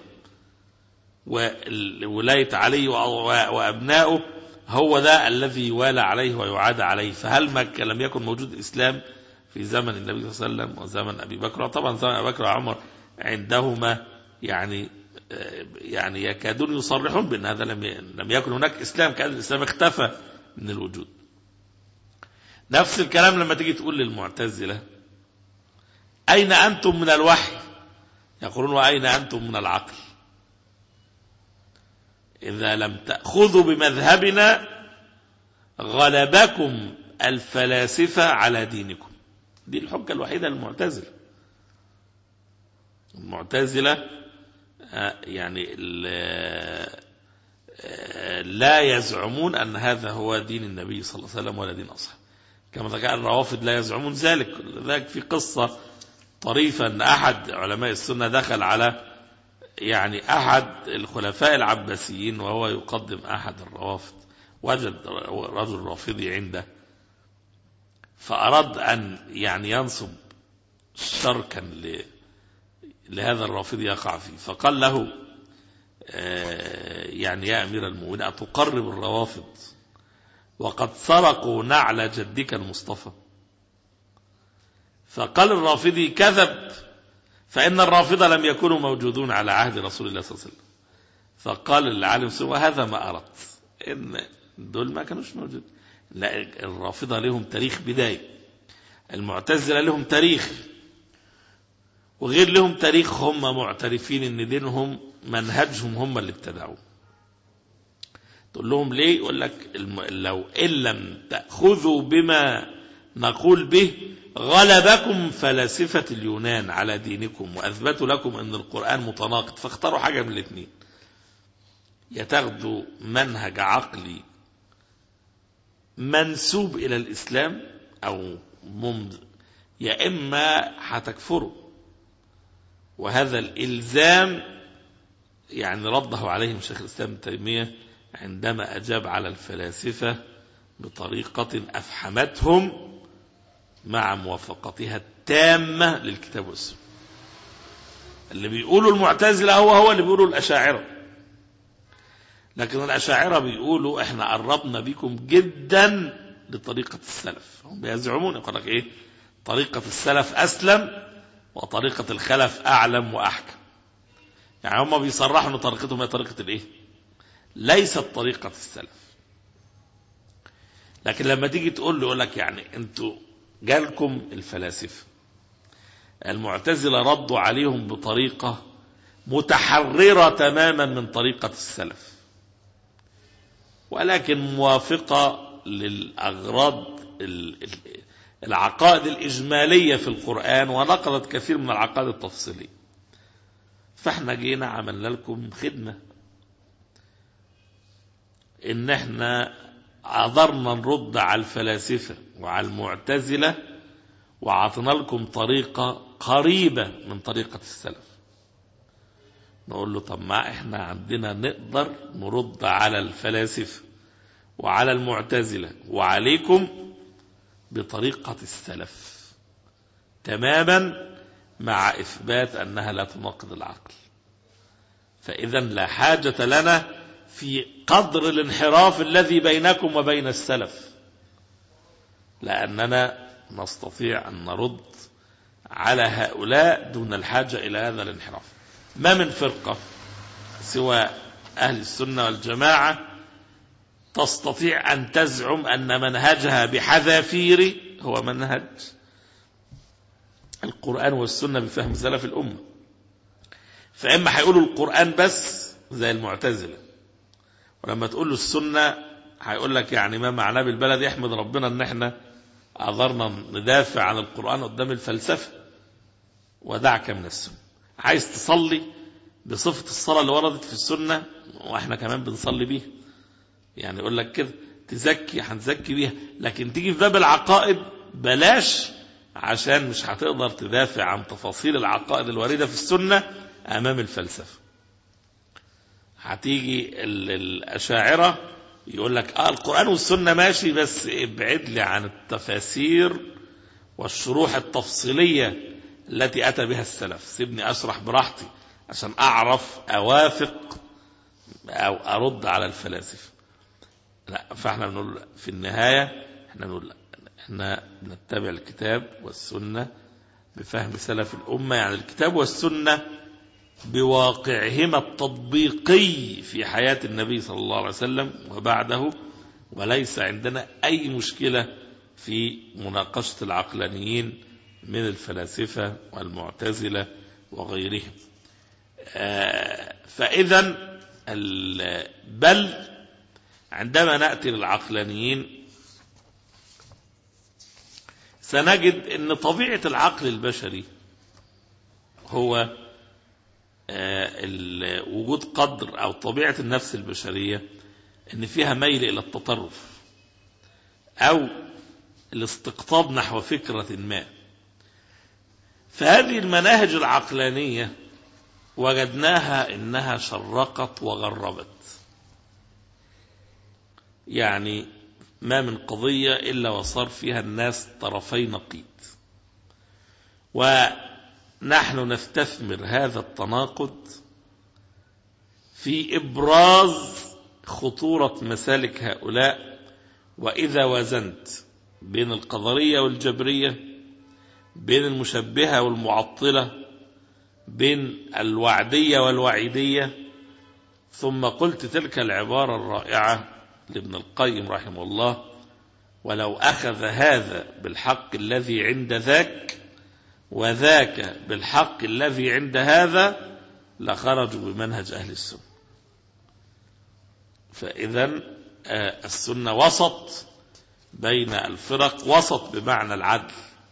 وولاية علي وأبنائه هو ده الذي يوالى عليه ويعاد عليه. فهل ما لم يكن موجود الإسلام في زمن النبي صلى الله عليه وسلم وزمن أبي بكر؟ طبعا زمن أبي بكر وعمر عندهما يعني يعني يكادون يصرحون بأن هذا لم لم يكن هناك إسلام، كان الإسلام اختفى من الوجود. نفس الكلام لما تيجي تقول للمعتزلة أين أنتم من الوحي؟ يقولون وأين أنتم من العقل؟ إذا لم تأخذوا بمذهبنا غلبكم الفلاسفة على دينكم. دي الحجة الوحيدة للمعتزلة. المعتزلة يعني لا يزعمون أن هذا هو دين النبي صلى الله عليه وسلم ولا دين أصحابه، كما ذكر الروافض لا يزعمون ذلك. ذلك في قصة طريفة أن أحد علماء السنة دخل على يعني أحد الخلفاء العباسيين وهو يقدم أحد الروافض، وجد رجل رافضي عنده، فأراد أن يعني ينصب شركا لهذا الرافضي يقع فيه، فقال له يعني يا أمير المؤمنين أتقرب الروافض وقد سرقوا نعل جدك المصطفى؟ فقال الرافضي كذب، فإن الرافضة لم يكونوا موجودون على عهد رسول الله صلى الله عليه وسلم. فقال العالم سوى هذا ما أردت، إن دول ما كانوش موجود. لا، الرافضة لهم تاريخ بداية، المعتزلة لهم تاريخ وغير لهم تاريخ، هم معترفين ان دينهم منهجهم هم اللي ابتدعوه. تقول لهم ليه؟ يقول لك لو إن لم تأخذوا بما نقول به غلبكم فلاسفة اليونان على دينكم وأثبتوا لكم أن القرآن متناقض، فاختاروا حاجة من الاثنين، يتاخدوا منهج عقلي منسوب إلى الإسلام أو ممد، يا إما هتكفروا. وهذا الإلزام يعني رده عليهم شيخ الإسلام ابن تيمية عندما أجاب على الفلاسفة بطريقة أفحمتهم مع موافقتها التامة للكتاب والسنة. اللي بيقولوا المعتزلة هو هو اللي بيقولوا الأشاعرة، لكن الأشاعرة بيقولوا احنا قربنا بكم جدا لطريقة السلف. هم بيزعمون يقول لك ايه؟ طريقة السلف أسلم وطريقة الخلف أعلم وأحكم. يعني هم بيصرحوا ان طريقتهم هي طريقة الايه؟ ليست طريقة السلف. لكن لما تيجي تقول له يقول لك يعني انتوا جالكم الفلاسفة المعتزلة ردوا عليهم بطريقة متحررة تماما من طريقة السلف، ولكن موافقة للأغراض العقائد الإجمالية في القرآن، ونقضت كثير من العقائد التفصيلية. فاحنا جينا عملنا لكم خدمة ان احنا عذرنا نرد على الفلاسفة وعلى المعتزلة وعطنا لكم طريقة قريبة من طريقة السلف. نقول له طب ما احنا عندنا نقدر نرد على الفلاسفة وعلى المعتزلة وعليكم بطريقة السلف تماما، مع إثبات أنها لا تناقض العقل. فإذا لا حاجة لنا في قدر الانحراف الذي بينكم وبين السلف، لأننا نستطيع أن نرد على هؤلاء دون الحاجة إلى هذا الانحراف. ما من فرقة سوى أهل السنة والجماعة تستطيع أن تزعم أن منهجها بحذافير هو منهج القرآن والسنة بفهم سلف الأمة. فإما هيقولوا القرآن بس زي المعتزلة، ولما تقول له السنة هيقول لك يعني ما معناه بالبلد يحمد ربنا ان احنا عذرنا ندافع عن القرآن قدام الفلسفة ودعك من السنة. عايز تصلي بصفة الصلاة اللي وردت في السنة واحنا كمان بنصلي بيها، يعني يقول لك كده تزكي هنزكي بيها، لكن تيجي في باب العقائد بلاش، عشان مش هتقدر تدافع عن تفاصيل العقائد الواردة في السنة امام الفلسفة. هتيجي الأشاعرة يقول لك آه القرآن والسنة ماشي، بس ابعد لي عن التفاسير والشروح التفصيلية التي أتى بها السلف، سيبني أشرح براحتي عشان أعرف أوافق أو أرد على الفلاسفة. لا، فإحنا بنقول في النهاية إحنا نقول إحنا نتبع الكتاب والسنة بفهم سلف الأمة، يعني الكتاب والسنة بواقعهما التطبيقي في حياة النبي صلى الله عليه وسلم وبعده، وليس عندنا أي مشكلة في مناقشة العقلانيين من الفلاسفة والمعتزلة وغيرهم. فإذا بل عندما نأتي للعقلانيين سنجد أن طبيعة العقل البشري هو وجود قدر أو طبيعة النفس البشرية أن فيها ميل إلى التطرف أو الاستقطاب نحو فكرة ما. فهذه المناهج العقلانية وجدناها إنها شرقت وغربت، يعني ما من قضية إلا وصار فيها الناس طرفي نقيض، ونحن نستثمر هذا التناقض في إبراز خطورة مسالك هؤلاء. وإذا وزنت بين القدرية والجبرية، بين المشبهة والمعطلة، بين الوعدية والوعيدية، ثم قلت تلك العبارة الرائعة لابن القيم رحمه الله: ولو أخذ هذا بالحق الذي عند ذاك وذاك بالحق الذي عند هذا لخرجوا بمنهج أهل السنة. فإذا السنة وسط بين الفرق، وسط بمعنى العدل،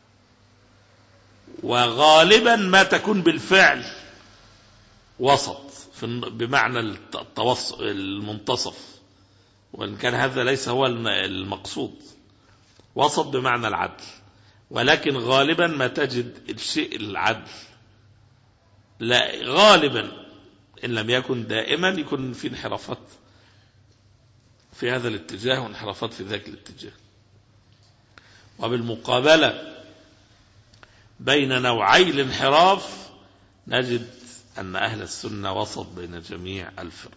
وغالبا ما تكون بالفعل وسط بمعنى التوسط المنتصف، وإن كان هذا ليس هو المقصود. وسط بمعنى العدل، ولكن غالبا ما تجد الشيء العدل لا غالبا إن لم يكن دائما يكون في انحرافات في هذا الاتجاه وانحرافات في ذاك الاتجاه. وبالمقابلة بين نوعي الانحراف نجد أن أهل السنة وسط بين جميع الفرق.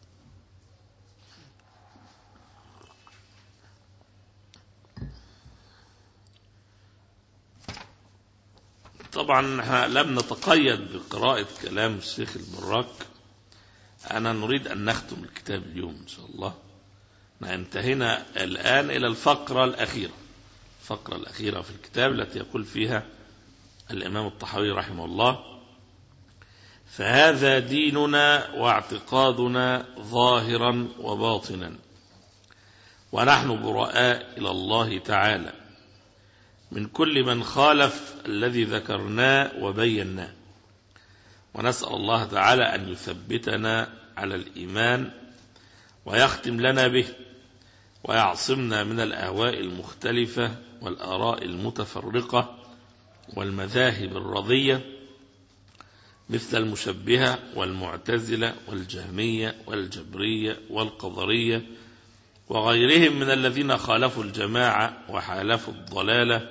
طبعا لم نتقيد بقراءة كلام الشيخ البراك، أنا نريد أن نختم الكتاب اليوم إن شاء الله. انتهينا الآن إلى الفقرة الأخيرة الفقرة الأخيرة في الكتاب التي يقول فيها الإمام الطحاوي رحمه الله: فهذا ديننا واعتقادنا ظاهرا وباطنا، ونحن براء إلى الله تعالى من كل من خالف الذي ذكرناه وبيناه، ونسأل الله تعالى أن يثبتنا على الإيمان ويختم لنا به، ويعصمنا من الأهواء المختلفة والآراء المتفرقة والمذاهب الرضية مثل المشبهة والمعتزلة والجهمية والجبرية والقدرية وغيرهم من الذين خالفوا الجماعة وحالفوا الضلالة،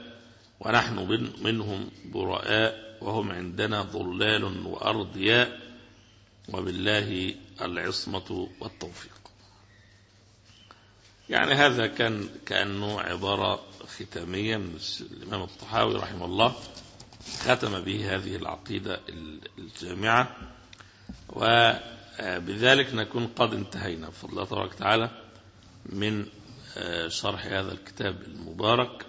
ونحن منهم براء وهم عندنا ضلال وأرضياء، وبالله العصمة والتوفيق. يعني هذا كان كأنه عبارة ختامية من الإمام الطحاوي رحمه الله، ختم به هذه العقيدة الجامعة، وبذلك نكون قد انتهينا بفضل الله تبارك وتعالى من شرح هذا الكتاب المبارك.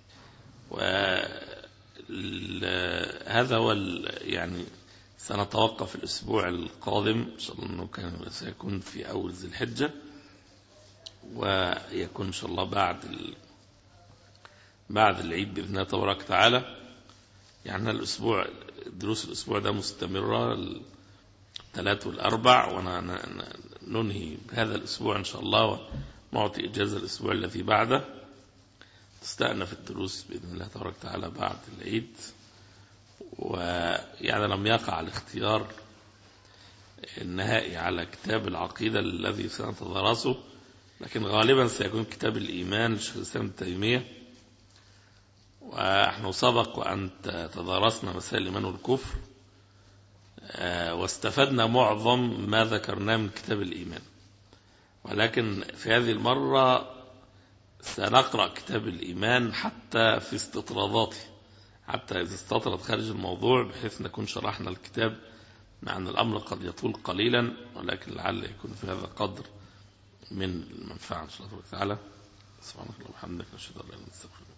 وهذا هو يعني سنتوقف الأسبوع القادم إن شاء الله، أنه كان سيكون في أول ذي الحجة، ويكون إن شاء الله بعد ال... بعد العيد بإذن الله تبارك وتعالى. يعني الأسبوع دروس الأسبوع ده مستمرة الثلاث والأربع، وننهي بهذا الأسبوع إن شاء الله، ونعطي إجازة الأسبوع الذي بعده، تستأنف الدروس بإذن الله تبارك وتعالى بعد العيد. ويعني لم يقع الاختيار النهائي على كتاب العقيدة الذي سنتدرسه، لكن غالبا سيكون كتاب الإيمان لشيخ الإسلام ابن تيمية. ونحن سبق وأن تدرسنا مسائل الإيمان والكفر، واستفدنا معظم ما ذكرناه من كتاب الإيمان، ولكن في هذه المرة سنقرأ كتاب الإيمان حتى في استطراداته، حتى إذا استطرد خارج الموضوع، بحيث نكون شرحنا الكتاب، مع أن الأمر قد يطول قليلا، ولكن لعل يكون في هذا قدر من المنفعة إن شاء الله تعالى. سبحانك اللهم وبحمدك، نشهد أن لا إله إلا أنت، نستغفرك.